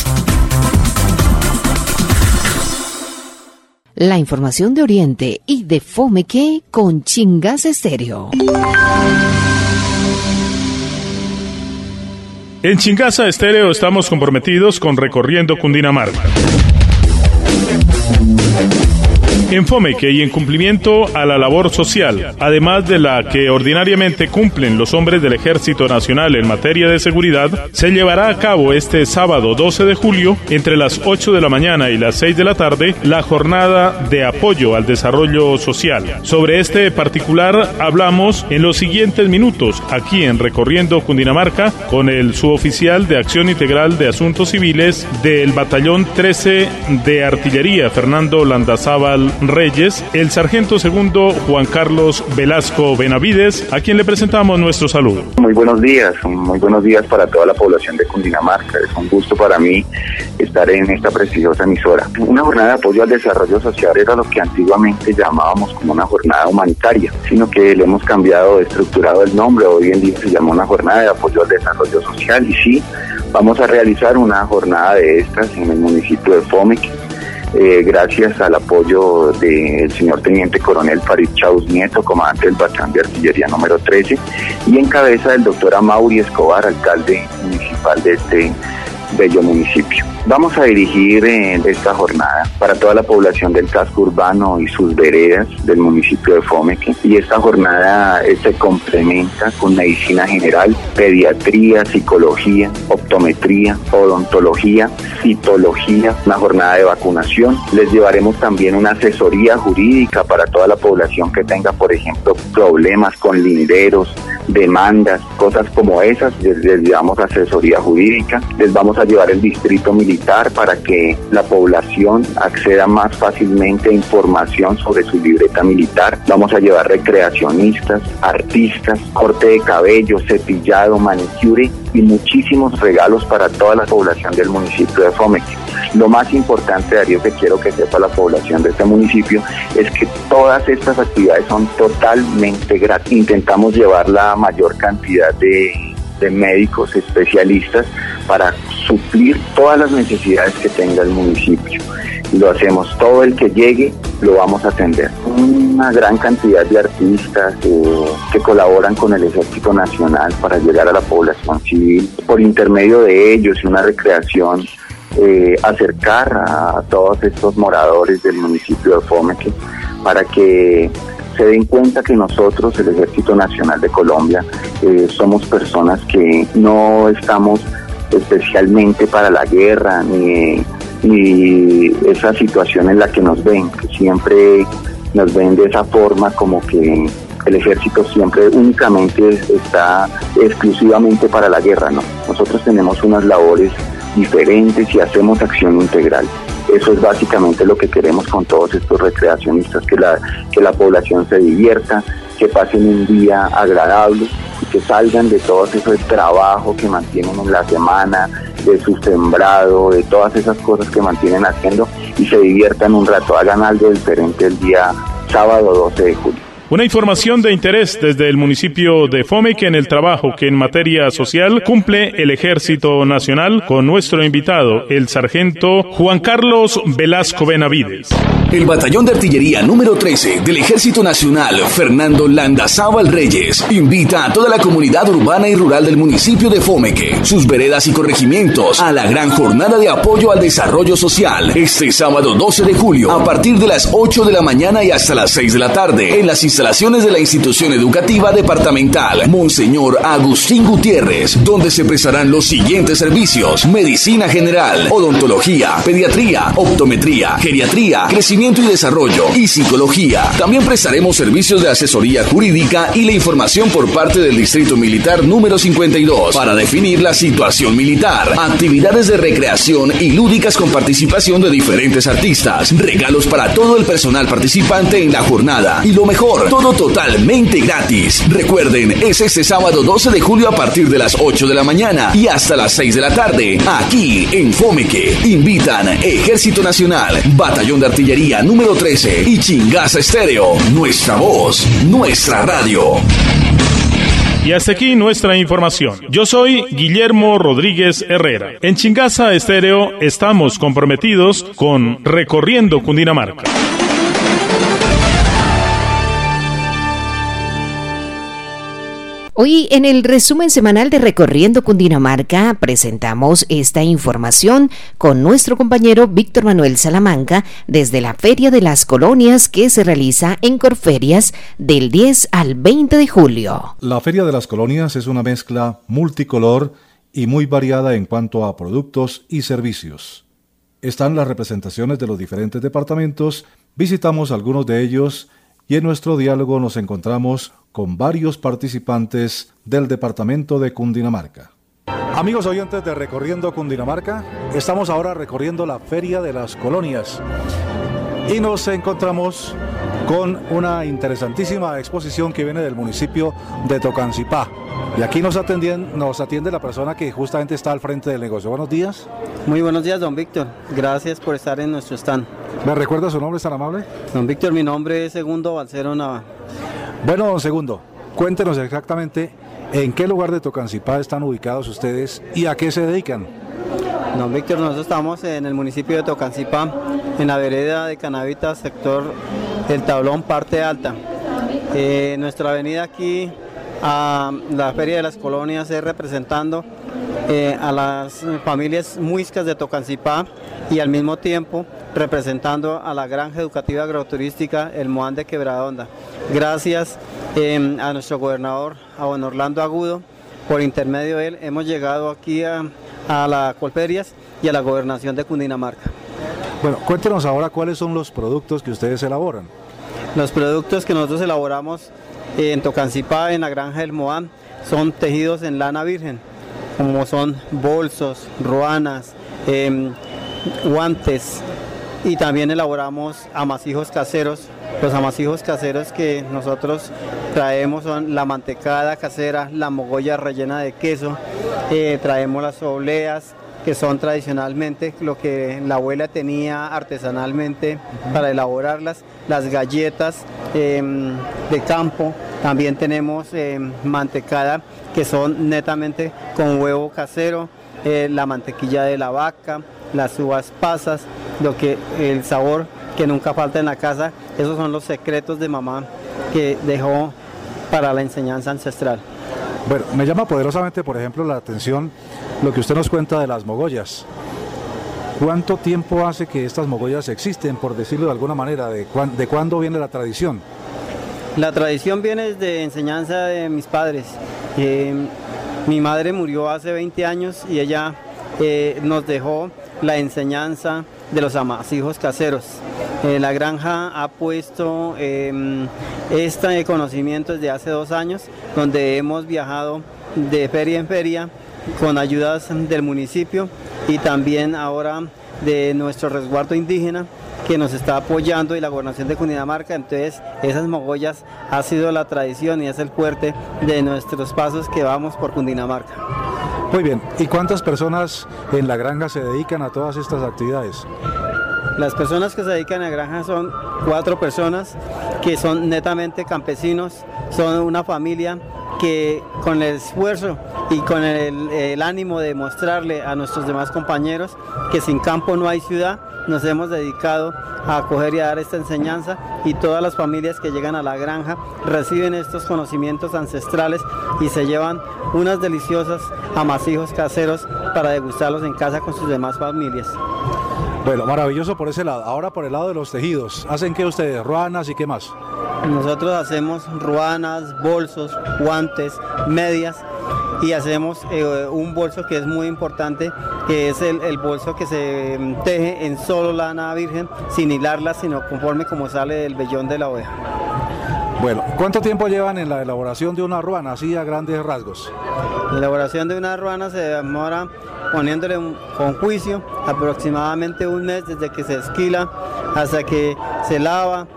La información de Oriente y de Fomeque con Chingas Estéreo. En Chingaza Estéreo estamos comprometidos con Recorriendo Cundinamarca. En Fomeque y en cumplimiento a la labor social, además de la que ordinariamente cumplen los hombres del Ejército Nacional en materia de seguridad, se llevará a cabo este sábado doce de julio, entre las ocho de la mañana y las seis de la tarde, la jornada de apoyo al desarrollo social. Sobre este particular hablamos en los siguientes minutos, aquí en Recorriendo Cundinamarca, con el suboficial de Acción Integral de Asuntos Civiles del Batallón trece de Artillería, Fernando Landazábal Reyes, el sargento segundo Juan Carlos Velasco Benavides, a quien le presentamos nuestro saludo. Muy buenos días, muy buenos días para toda la población de Cundinamarca. Es un gusto para mí estar en esta prestigiosa emisora. Una jornada de apoyo al desarrollo social era lo que antiguamente llamábamos como una jornada humanitaria, sino que le hemos cambiado, estructurado el nombre. Hoy en día se llama una jornada de apoyo al desarrollo social y sí, vamos a realizar una jornada de estas en el municipio de Fomeque. Eh, gracias al apoyo del señor Teniente Coronel Farid Chaus Nieto, comandante del Batallón de Artillería número trece, y en cabeza del doctor Amaury Escobar, alcalde municipal de este bello municipio. Vamos a dirigir eh, esta jornada para toda la población del casco urbano y sus veredas del municipio de Fomeque, y esta jornada eh, se complementa con medicina general, pediatría, psicología, optometría, odontología, citología, una jornada de vacunación. Les llevaremos también una asesoría jurídica para toda la población que tenga, por ejemplo, problemas con linderos, demandas, cosas como esas. Les, les llevamos asesoría jurídica. Les vamos a llevar el distrito militar para que la población acceda más fácilmente a información sobre su libreta militar. Vamos a llevar recreacionistas, artistas, corte de cabello, cepillado, manicure y muchísimos regalos para toda la población del municipio de Fomeque. Lo más importante, Darío, que quiero que sepa la población de este municipio, es que todas estas actividades son totalmente gratis. Intentamos llevar la mayor cantidad de, de médicos especialistas para suplir todas las necesidades que tenga el municipio. Lo hacemos, todo el que llegue lo vamos a atender. Una gran cantidad de artistas eh, que colaboran con el Ejército Nacional para llegar a la población civil. Por intermedio de ellos y una recreación, eh, acercar a todos estos moradores del municipio de Fomeque para que se den cuenta que nosotros, el Ejército Nacional de Colombia, eh, somos personas que no estamos especialmente para la guerra ni, ni esa situación en la que nos ven, que siempre nos ven de esa forma, como que el ejército siempre únicamente está exclusivamente para la guerra. No, nosotros tenemos unas labores diferentes y hacemos acción integral. Eso es básicamente lo que queremos con todos estos recreacionistas, que la, que la población se divierta, que pasen un día agradable y que salgan de todo ese trabajo que mantienen en la semana, de su sembrado, de todas esas cosas que mantienen haciendo, y se diviertan un rato, hagan algo diferente el día sábado doce de julio. Una información de interés desde el municipio de Fomeque en el trabajo que en materia social cumple el Ejército Nacional con nuestro invitado, el sargento Juan Carlos Velasco Benavides. El Batallón de Artillería número trece del Ejército Nacional, Fernando Landazábal Reyes, invita a toda la comunidad urbana y rural del municipio de Fomeque, sus veredas y corregimientos, a la gran jornada de apoyo al desarrollo social, este sábado doce de julio, a partir de las ocho de la mañana y hasta las seis de la tarde, en las instalaciones de la Institución Educativa Departamental Monseñor Agustín Gutiérrez, donde se prestarán los siguientes servicios: medicina general, odontología, pediatría, optometría, geriatría, crecimiento y desarrollo y psicología. También prestaremos servicios de asesoría jurídica y la información por parte del Distrito Militar número cincuenta y dos para definir la situación militar, actividades de recreación y lúdicas con participación de diferentes artistas, regalos para todo el personal participante en la jornada y lo mejor, todo totalmente gratis. Recuerden, es este sábado doce de julio a partir de las ocho de la mañana y hasta las seis de la tarde, aquí en Fomeque. Invitan Ejército Nacional, Batallón de Artillería número trece y Chingaza Estéreo, nuestra voz, nuestra radio. Y hasta aquí nuestra información. Yo soy Guillermo Rodríguez Herrera. En Chingaza Estéreo estamos comprometidos con Recorriendo Cundinamarca. Hoy en el resumen semanal de Recorriendo Cundinamarca presentamos esta información con nuestro compañero Víctor Manuel Salamanca desde la Feria de las Colonias que se realiza en Corferias del diez al veinte de julio. La Feria de las Colonias es una mezcla multicolor y muy variada en cuanto a productos y servicios. Están las representaciones de los diferentes departamentos, visitamos algunos de ellos y en nuestro diálogo nos encontramos con varios participantes del departamento de Cundinamarca. Amigos oyentes de Recorriendo Cundinamarca, estamos ahora recorriendo la Feria de las Colonias y nos encontramos con una interesantísima exposición que viene del municipio de Tocancipá. Y aquí nos, atendien, nos atiende la persona que justamente está al frente del negocio. Buenos días. Muy buenos días, don Víctor. Gracias por estar en nuestro stand. ¿Me recuerda su nombre, es tan amable? Don Víctor, mi nombre es Segundo Balcero Nava. Bueno, don Segundo, cuéntenos exactamente en qué lugar de Tocancipá están ubicados ustedes y a qué se dedican. Don Víctor, nosotros estamos en el municipio de Tocancipá, en la vereda de Canavita, sector del Tablón, parte alta. Eh, nuestra avenida aquí a la Feria de las Colonias es representando eh, a las familias muiscas de Tocancipá y al mismo tiempo representando a la granja educativa agroturística El Moán de Quebradonda. Gracias eh, a nuestro gobernador, a don Orlando Agudo, por intermedio de él hemos llegado aquí a, a las Colferias y a la gobernación de Cundinamarca. Bueno, cuéntenos ahora cuáles son los productos que ustedes elaboran. Los productos que nosotros elaboramos en Tocancipá, en la granja del Moán, son tejidos en lana virgen, como son bolsos, ruanas, eh, guantes, y también elaboramos amasijos caseros. Los amasijos caseros que nosotros traemos son la mantecada casera, la mogolla rellena de queso, eh, traemos las obleas, que son tradicionalmente lo que la abuela tenía artesanalmente para elaborarlas, las galletas eh, de campo, también tenemos eh, mantecada que son netamente con huevo casero, eh, la mantequilla de la vaca, las uvas pasas, lo que el sabor que nunca falta en la casa. Esos son los secretos de mamá que dejó para la enseñanza ancestral. Bueno, me llama poderosamente, por ejemplo, la atención lo que usted nos cuenta de las mogollas. ¿Cuánto tiempo hace que estas mogollas existen, por decirlo de alguna manera? ¿De, cuán, de cuándo viene la tradición? La tradición viene desde enseñanza de mis padres. Eh, mi madre murió hace veinte años y ella eh, nos dejó la enseñanza de los amasijos caseros. Eh, la granja ha puesto eh, este conocimiento desde hace dos años, donde hemos viajado de feria en feria con ayudas del municipio y también ahora de nuestro resguardo indígena que nos está apoyando y la gobernación de Cundinamarca. Entonces esas mogollas ha sido la tradición y es el fuerte de nuestros pasos que vamos por Cundinamarca. Muy bien, ¿y cuántas personas en la granja se dedican a todas estas actividades? Las personas que se dedican a la granja son cuatro personas que son netamente campesinos, son una familia que con el esfuerzo y con el, el ánimo de mostrarle a nuestros demás compañeros que sin campo no hay ciudad, nos hemos dedicado a acoger y a dar esta enseñanza, y todas las familias que llegan a la granja reciben estos conocimientos ancestrales y se llevan unas deliciosas amasijos caseros para degustarlos en casa con sus demás familias. Bueno, maravilloso por ese lado. Ahora por el lado de los tejidos, ¿hacen qué ustedes? ¿Ruanas y qué más? Nosotros hacemos ruanas, bolsos, guantes, medias, y hacemos eh, un bolso que es muy importante, que es el, el bolso que se teje en solo lana virgen, sin hilarla, sino conforme como sale del vellón de la oveja. Bueno, ¿cuánto tiempo llevan en la elaboración de una ruana, así a grandes rasgos? La elaboración de una ruana se demora, poniéndole un, con juicio, aproximadamente un mes desde que se esquila hasta que se lava,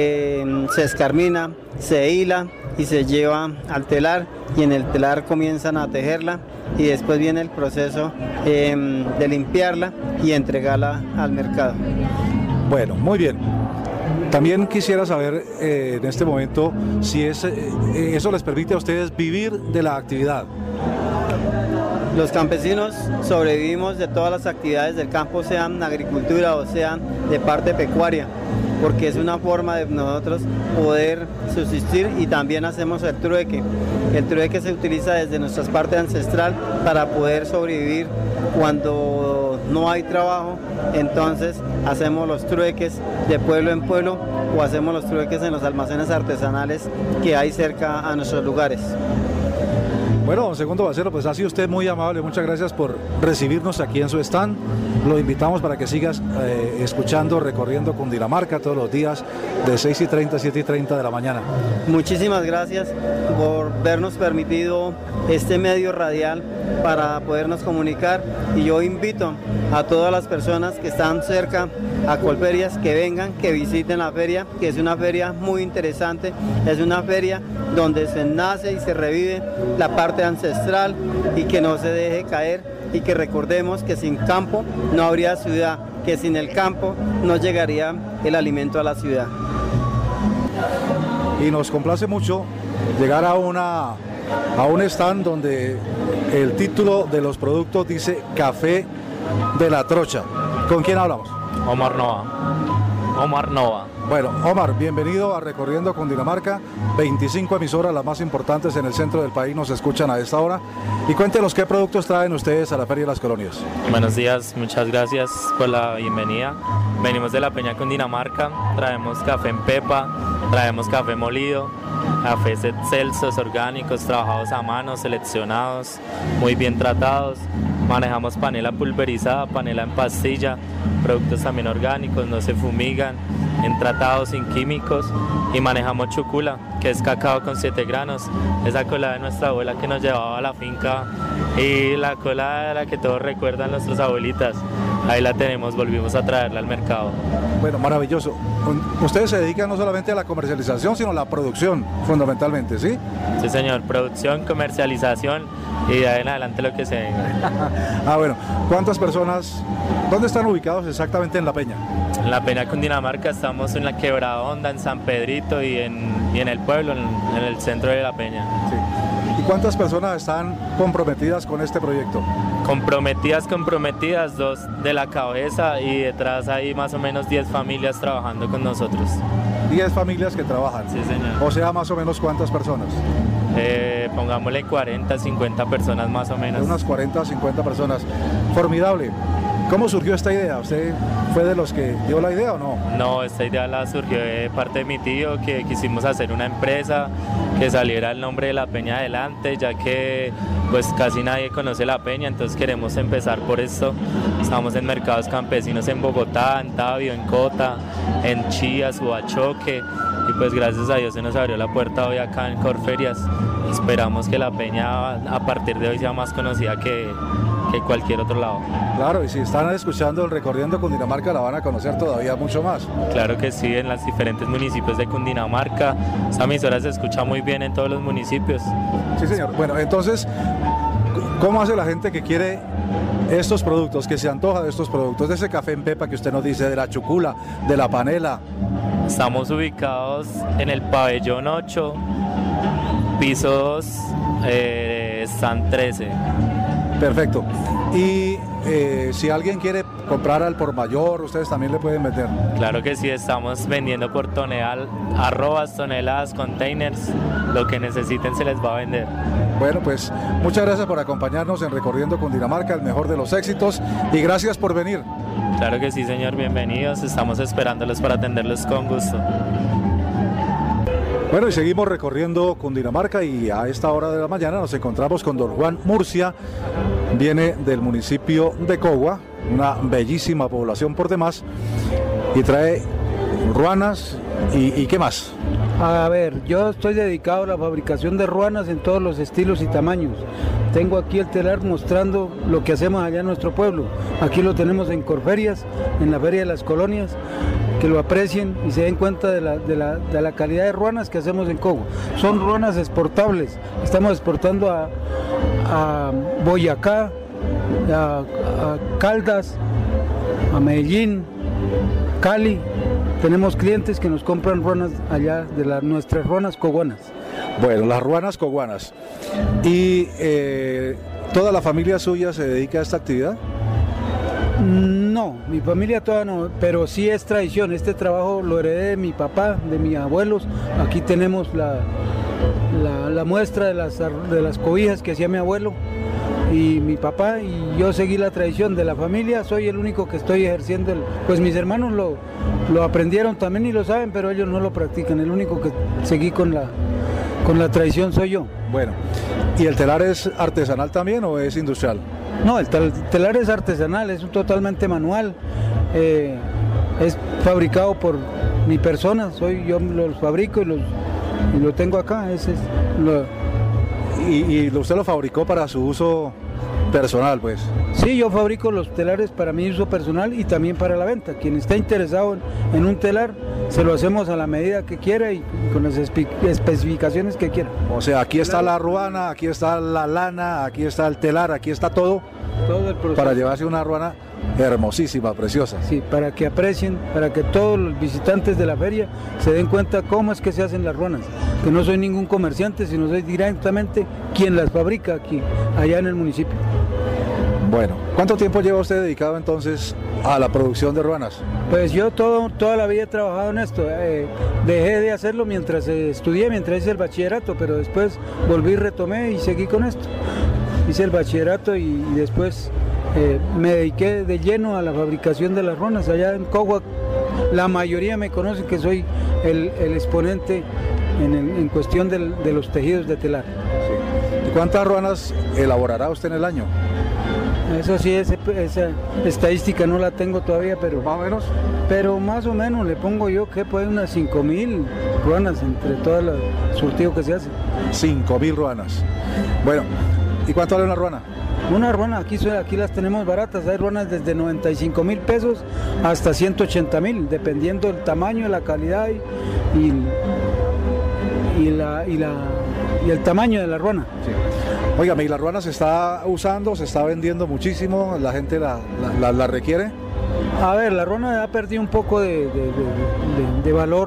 eh, se escarmina, se hila y se lleva al telar, y en el telar comienzan a tejerla y después viene el proceso eh, de limpiarla y entregarla al mercado. Bueno, muy bien. También quisiera saber eh, en este momento si es, eh, eso les permite a ustedes vivir de la actividad. Los campesinos sobrevivimos de todas las actividades del campo, sean agricultura o sean de parte pecuaria. porque es una forma de nosotros poder subsistir, y también hacemos el trueque. El trueque se utiliza desde nuestra parte ancestral para poder sobrevivir cuando no hay trabajo. Entonces hacemos los trueques de pueblo en pueblo, o hacemos los trueques en los almacenes artesanales que hay cerca a nuestros lugares. Bueno, don Segundo Balseiro, pues ha sido usted muy amable, muchas gracias por recibirnos aquí en su stand. Lo invitamos para que sigas eh, escuchando Recorriendo Cundinamarca todos los días de seis y treinta a siete y treinta de la mañana. Muchísimas gracias por vernos permitido este medio radial para podernos comunicar, y yo invito a todas las personas que están cerca a Colferias que vengan, que visiten la feria, que es una feria muy interesante, es una feria donde se nace y se revive la parte ancestral, y que no se deje caer, y que recordemos que sin campo no habría ciudad, que sin el campo no llegaría el alimento a la ciudad. Y nos complace mucho llegar a una a un stand donde el título de los productos dice Café de la Trocha. ¿Con quién hablamos? Omar Nova. Omar Nova. Bueno, Omar, bienvenido a Recorriendo Cundinamarca. veinticinco emisoras, las más importantes en el centro del país, nos escuchan a esta hora. Y cuéntenos qué productos traen ustedes a la Feria de las Colonias. Buenos días, muchas gracias por la bienvenida. Venimos de la Peña Cundinamarca, traemos café en pepa, traemos café molido, cafés excelsos, orgánicos, trabajados a mano, seleccionados, muy bien tratados. Manejamos panela pulverizada, panela en pastilla, productos también orgánicos, no se fumigan, en tratados sin químicos, y manejamos chucula, que es cacao con siete granos, esa cola de nuestra abuela que nos llevaba a la finca, y la cola de la que todos recuerdan nuestras abuelitas, ahí la tenemos, volvimos a traerla al mercado. Bueno, maravilloso. Ustedes se dedican no solamente a la comercialización, sino a la producción, fundamentalmente, ¿sí? Sí, señor, producción, comercialización, y de ahí en adelante lo que se venga. Ah, bueno, ¿cuántas personas, dónde están ubicados exactamente en la Peña? En la Peña Cundinamarca estamos en la Quebrada Honda, en San Pedrito y en, y en el pueblo, en, en el centro de la Peña. Sí. ¿Y cuántas personas están comprometidas con este proyecto? Comprometidas, comprometidas, dos de la cabeza, y detrás hay más o menos diez familias trabajando con nosotros. diez familias que trabajan. Sí, señor. O sea, más o menos ¿cuántas personas? Eh, pongámosle cuarenta, cincuenta personas más o menos. Unas cuarenta, cincuenta personas. Formidable. ¿Cómo surgió esta idea? ¿Usted fue de los que dio la idea o no? No, esta idea la surgió de parte de mi tío, que quisimos hacer una empresa que saliera el nombre de la Peña adelante, ya que pues casi nadie conoce la Peña, entonces queremos empezar por esto. Estamos en mercados campesinos en Bogotá, en Tabio, en Cota, en Chía, Subachoque, y pues gracias a Dios se nos abrió la puerta hoy acá en Corferias. Esperamos que la Peña a partir de hoy sea más conocida que, que cualquier otro lado. Claro, y si están escuchando el Recorriendo Cundinamarca la van a conocer todavía mucho más. Claro que sí, en los diferentes municipios de Cundinamarca. Esta emisora se escucha muy bien en todos los municipios. Sí, señor. Bueno, entonces, ¿cómo hace la gente que quiere estos productos, que se antoja de estos productos, de ese café en pepa que usted nos dice, de la chucula, de la panela? Estamos ubicados en el pabellón ocho, piso dos, eh, están trece. Perfecto. Y eh, si alguien quiere comprar al por mayor, ustedes también le pueden vender. Claro que sí, estamos vendiendo por tonelada, arrobas, toneladas, containers, lo que necesiten se les va a vender. Bueno, pues muchas gracias por acompañarnos en Recorriendo Cundinamarca, el mejor de los éxitos, y gracias por venir. Claro que sí, señor, bienvenidos, estamos esperándolos para atenderlos con gusto. Bueno, y seguimos recorriendo Cundinamarca, y a esta hora de la mañana nos encontramos con don Juan Murcia. Viene del municipio de Cogua, una bellísima población por demás, y trae ruanas y, y ¿qué más? A ver, yo estoy dedicado a la fabricación de ruanas en todos los estilos y tamaños. Tengo aquí el telar mostrando lo que hacemos allá en nuestro pueblo. Aquí lo tenemos en Corferias, en la Feria de las Colonias, que lo aprecien y se den cuenta de la, de la, de la calidad de ruanas que hacemos en Cogua. Son ruanas exportables, estamos exportando a, a Boyacá, a, a Caldas, a Medellín, Cali. Tenemos clientes que nos compran ruanas allá de las nuestras ruanas coguanas. Bueno, las ruanas coguanas. ¿Y eh, toda la familia suya se dedica a esta actividad? No, mi familia todavía no, pero sí es tradición. Este trabajo lo heredé de mi papá, de mis abuelos. Aquí tenemos la, la, la muestra de las, de las cobijas que hacía mi abuelo y mi papá, y yo seguí la tradición de la familia. Soy el único que estoy ejerciendo, el, pues mis hermanos lo, lo aprendieron también y lo saben, pero ellos no lo practican. El único que seguí con la, con la tradición soy yo. Bueno, ¿y el telar es artesanal también o es industrial? No, el telar es artesanal, es totalmente manual, eh, es fabricado por mi persona, soy yo los fabrico y, los, y lo tengo acá. Ese es lo... ¿Y, y usted lo fabricó para su uso personal, pues? Sí, yo fabrico los telares para mi uso personal y también para la venta. Quien está interesado en, en un telar, se lo hacemos a la medida que quiera y con las espe especificaciones que quiera. O sea, aquí está la ruana, aquí está la lana, aquí está el telar, aquí está todo, todo el proceso para llevarse una ruana hermosísima, preciosa. Sí, para que aprecien, para que todos los visitantes de la feria se den cuenta cómo es que se hacen las ruanas, que no soy ningún comerciante, sino soy directamente quien las fabrica aquí, allá en el municipio. Bueno, ¿cuánto tiempo lleva usted dedicado entonces a la producción de ruanas? Pues yo todo, toda la vida he trabajado en esto. Eh, dejé de hacerlo mientras eh, estudié, mientras hice el bachillerato, pero después volví, retomé y seguí con esto. Hice el bachillerato y, y después eh, me dediqué de lleno a la fabricación de las ruanas. Allá en Cogua la mayoría me conocen que soy el, el exponente en, el, en cuestión del, de los tejidos de telar. Sí. ¿Y cuántas ruanas elaborará usted en el año? Eso sí, ese, esa estadística no la tengo todavía, pero más o menos. Pero más o menos le pongo yo que puede unas cinco mil ruanas entre todo el surtido que se hace. Cinco mil ruanas. Bueno, ¿y cuánto vale una ruana? Una ruana, aquí, aquí las tenemos baratas, hay ruanas desde noventa y cinco mil pesos hasta ciento ochenta mil, dependiendo del tamaño, la calidad y, y, y, la, y, la, y el tamaño de la ruana. Sí. Óigame, ¿y la ruana se está usando, se está vendiendo muchísimo? ¿La gente la, la, la, la requiere? A ver, la ruana ha perdido un poco de, de, de, de, de valor.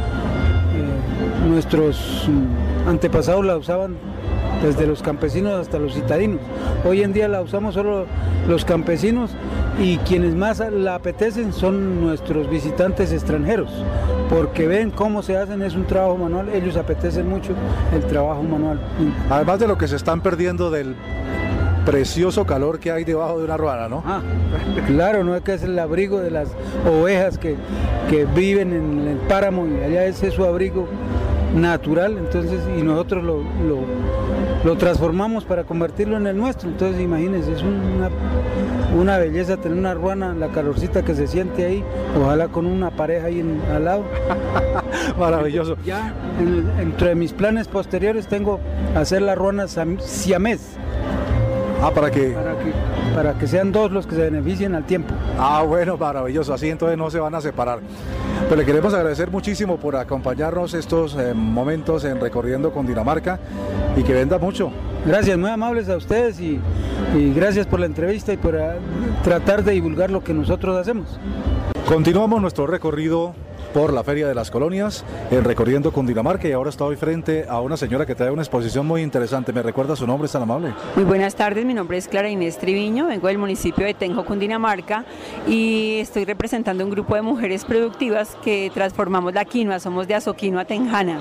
Eh, nuestros antepasados la usaban desde los campesinos hasta los citadinos. Hoy en día la usamos solo los campesinos y quienes más la apetecen son nuestros visitantes extranjeros, porque ven cómo se hacen, es un trabajo manual, ellos apetecen mucho el trabajo manual. Además de lo que se están perdiendo del precioso calor que hay debajo de una ruana, ¿no? Ah, claro, no es que es el abrigo de las ovejas que, que viven en el páramo y allá ese es su abrigo natural, entonces, y nosotros lo, lo, lo transformamos para convertirlo en el nuestro. Entonces imagínense, es una, una belleza tener una ruana, la calorcita que se siente ahí, ojalá con una pareja ahí en, al lado. Maravilloso. Ya en, entre mis planes posteriores tengo hacer la ruana siamés. Ah, ¿para qué? Para que, para que sean dos los que se beneficien al tiempo. Ah, bueno, maravilloso, así entonces no se van a separar. Pues le queremos agradecer muchísimo por acompañarnos estos eh, momentos en Recorriendo Cundinamarca y que venda mucho. Gracias, muy amables a ustedes y, y gracias por la entrevista y por uh, tratar de divulgar lo que nosotros hacemos. Continuamos nuestro recorrido por la Feria de las Colonias en Recorriendo Cundinamarca y ahora estoy frente a una señora que trae una exposición muy interesante. ¿Me recuerda su nombre? ¿Es tan amable? Muy buenas tardes, mi nombre es Clara Inés Triviño, vengo del municipio de Tenjo, Cundinamarca y estoy representando un grupo de mujeres productivas que transformamos la quinoa, somos de Azoquinoa Tenjana.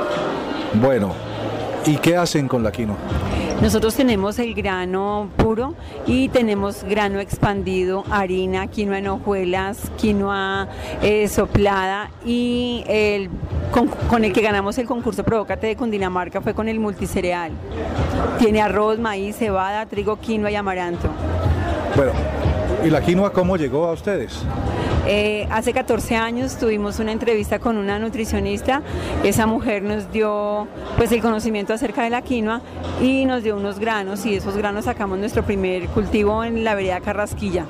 Bueno, ¿y qué hacen con la quinoa? Nosotros tenemos el grano puro y tenemos grano expandido, harina, quinoa en hojuelas, quinoa eh, soplada y el, con, con el que ganamos el concurso Provócate de Cundinamarca fue con el multicereal. Tiene arroz, maíz, cebada, trigo, quinoa y amaranto. Bueno, ¿y la quinoa cómo llegó a ustedes? Eh, hace catorce años tuvimos una entrevista con una nutricionista, esa mujer nos dio pues el conocimiento acerca de la quinoa y nos dio unos granos y de esos granos sacamos nuestro primer cultivo en la vereda Carrasquilla.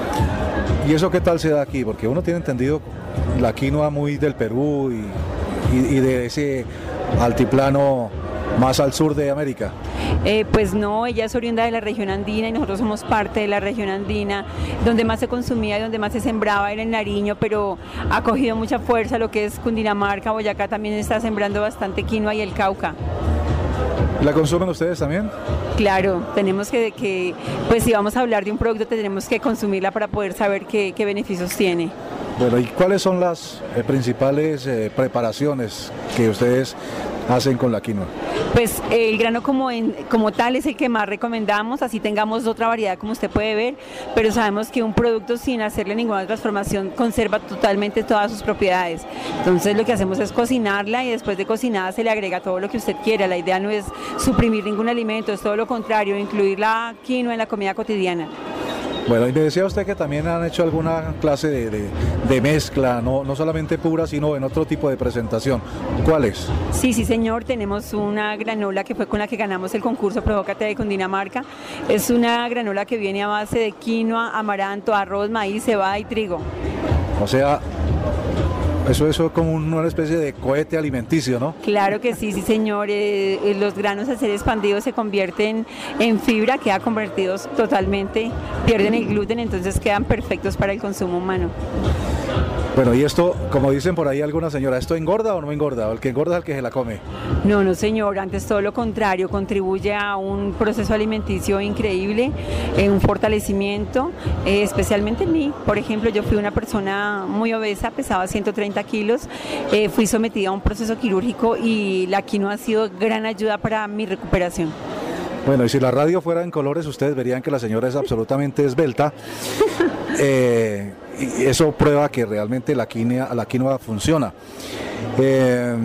¿Y eso qué tal se da aquí? Porque uno tiene entendido la quinoa muy del Perú y, y, y de ese altiplano más al sur de América. Eh, pues no, ella es oriunda de la región andina y nosotros somos parte de la región andina. Donde más se consumía y donde más se sembraba era en Nariño, pero ha cogido mucha fuerza lo que es Cundinamarca, Boyacá también está sembrando bastante quinoa y el Cauca. ¿La consumen ustedes también? Claro, tenemos que, que, pues si vamos a hablar de un producto tenemos que consumirla para poder saber qué, qué beneficios tiene. Bueno, ¿y cuáles son las eh, principales eh, preparaciones que ustedes hacen con la quinoa? Pues el grano como, en, como tal es el que más recomendamos, así tengamos otra variedad como usted puede ver, pero sabemos que un producto sin hacerle ninguna transformación conserva totalmente todas sus propiedades. Entonces lo que hacemos es cocinarla y después de cocinada se le agrega todo lo que usted quiera. La idea no es suprimir ningún alimento, es todo lo contrario, incluir la quinoa en la comida cotidiana. Bueno, y me decía usted que también han hecho alguna clase de, de, de mezcla, no, no solamente pura, sino en otro tipo de presentación. ¿Cuál es? Sí, sí señor, tenemos una granola que fue con la que ganamos el concurso Provócate de Cundinamarca. Es una granola que viene a base de quinoa, amaranto, arroz, maíz, cebada y trigo. O sea, eso es como una especie de cohete alimenticio, ¿no? Claro que sí, sí señor. Eh, los granos al ser expandidos se convierten en fibra, quedan convertidos totalmente, pierden el gluten, entonces quedan perfectos para el consumo humano. Bueno, y esto, como dicen por ahí alguna señora, ¿esto engorda o no engorda? ¿O el que engorda es el que se la come? No, no señor, antes todo lo contrario, contribuye a un proceso alimenticio increíble, eh, un fortalecimiento, eh, especialmente en mí. Por ejemplo, yo fui una persona muy obesa, pesaba ciento treinta kilos, eh, fui sometida a un proceso quirúrgico y la quinoa ha sido gran ayuda para mi recuperación. Bueno, y si la radio fuera en colores, ustedes verían que la señora es absolutamente esbelta. Eh, y eso prueba que realmente la quinoa, la quinoa funciona. Eh,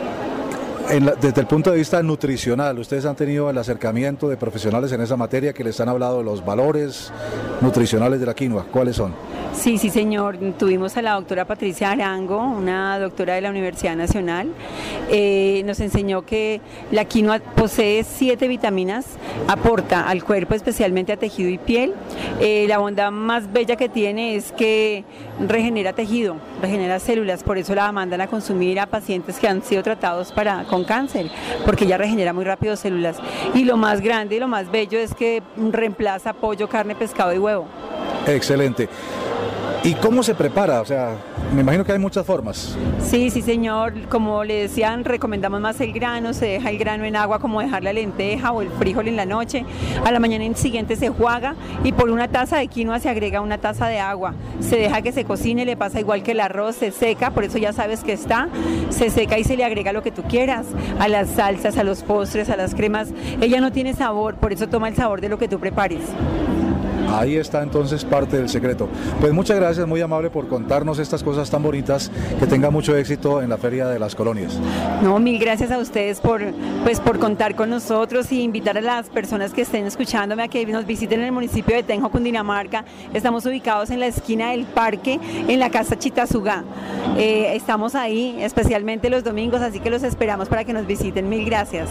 en la, desde el punto de vista nutricional, ¿ustedes han tenido el acercamiento de profesionales en esa materia que les han hablado de los valores nutricionales de la quinoa? ¿Cuáles son? Sí, sí señor, tuvimos a la doctora Patricia Arango, una doctora de la Universidad Nacional, eh, nos enseñó que la quinoa posee siete vitaminas, aporta al cuerpo, especialmente a tejido y piel. Eh, la bondad más bella que tiene es que regenera tejido, regenera células, por eso la mandan a consumir a pacientes que han sido tratados para, con cáncer, porque ella regenera muy rápido células. Y lo más grande y lo más bello es que reemplaza pollo, carne, pescado y huevo. Excelente. ¿Y cómo se prepara? O sea, me imagino que hay muchas formas. Sí, sí señor, como le decían, recomendamos más el grano, se deja el grano en agua como dejar la lenteja o el frijol en la noche, a la mañana siguiente se enjuaga y por una taza de quinoa se agrega una taza de agua, se deja que se cocine, le pasa igual que el arroz, se seca, por eso ya sabes que está, se seca y se le agrega lo que tú quieras, a las salsas, a los postres, a las cremas, ella no tiene sabor, por eso toma el sabor de lo que tú prepares. Ahí está entonces parte del secreto. Pues muchas gracias, muy amable por contarnos estas cosas tan bonitas, que tenga mucho éxito en la Feria de las Colonias. No, mil gracias a ustedes por, pues, por contar con nosotros y invitar a las personas que estén escuchándome a que nos visiten en el municipio de Tenjo, Cundinamarca. Estamos ubicados en la esquina del parque, en la Casa Chitazugá. Eh, estamos ahí, especialmente los domingos, así que los esperamos para que nos visiten. Mil gracias.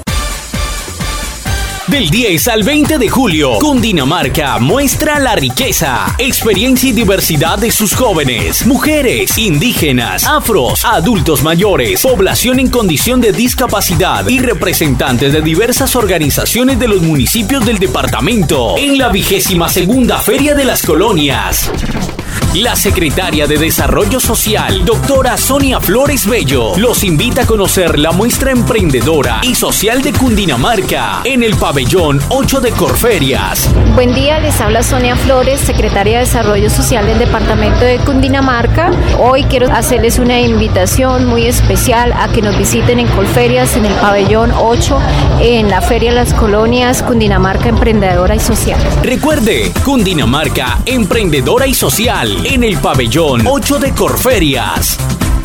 Del diez al veinte de julio, Cundinamarca muestra la riqueza, experiencia y diversidad de sus jóvenes, mujeres, indígenas, afros, adultos mayores, población en condición de discapacidad y representantes de diversas organizaciones de los municipios del departamento en la vigésima segunda Feria de las Colonias. La secretaria de Desarrollo Social, doctora Sonia Flores Bello, los invita a conocer la muestra emprendedora y social de Cundinamarca en el pabellón ocho de Corferias. Buen día, les habla Sonia Flores, secretaria de Desarrollo Social del departamento de Cundinamarca. Hoy quiero hacerles una invitación muy especial a que nos visiten en Corferias, en el pabellón ocho, en la Feria de las Colonias, Cundinamarca Emprendedora y Social. Recuerde, Cundinamarca Emprendedora y Social, en el pabellón ocho de Corferias.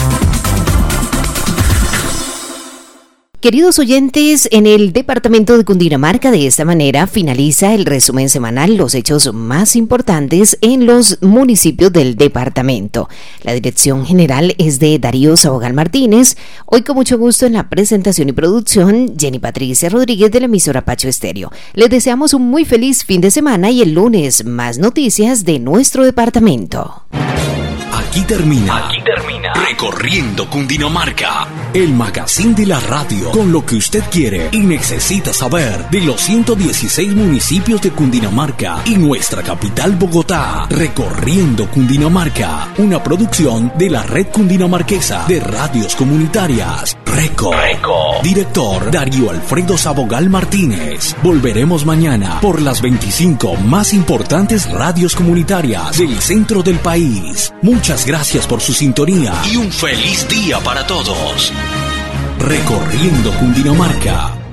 Queridos oyentes, en el departamento de Cundinamarca de esta manera finaliza el resumen semanal, los hechos más importantes en los municipios del departamento. La dirección general es de Darío Sabogal Martínez. Hoy con mucho gusto en la presentación y producción, Jenny Patricia Rodríguez de la emisora Pacho Estéreo. Les deseamos un muy feliz fin de semana y el lunes más noticias de nuestro departamento. Aquí termina. Aquí termina. esquina. Recorriendo Cundinamarca, el magazine de la radio, con lo que usted quiere y necesita saber de los ciento dieciséis municipios de Cundinamarca y nuestra capital Bogotá. Recorriendo Cundinamarca, una producción de la Red Cundinamarquesa de Radios Comunitarias. Reco. Reco. Director Darío Alfredo Sabogal Martínez. Volveremos mañana por las veinticinco más importantes radios comunitarias del centro del país. Muchas gracias por su sintonía y un feliz día para todos. Recorriendo Cundinamarca.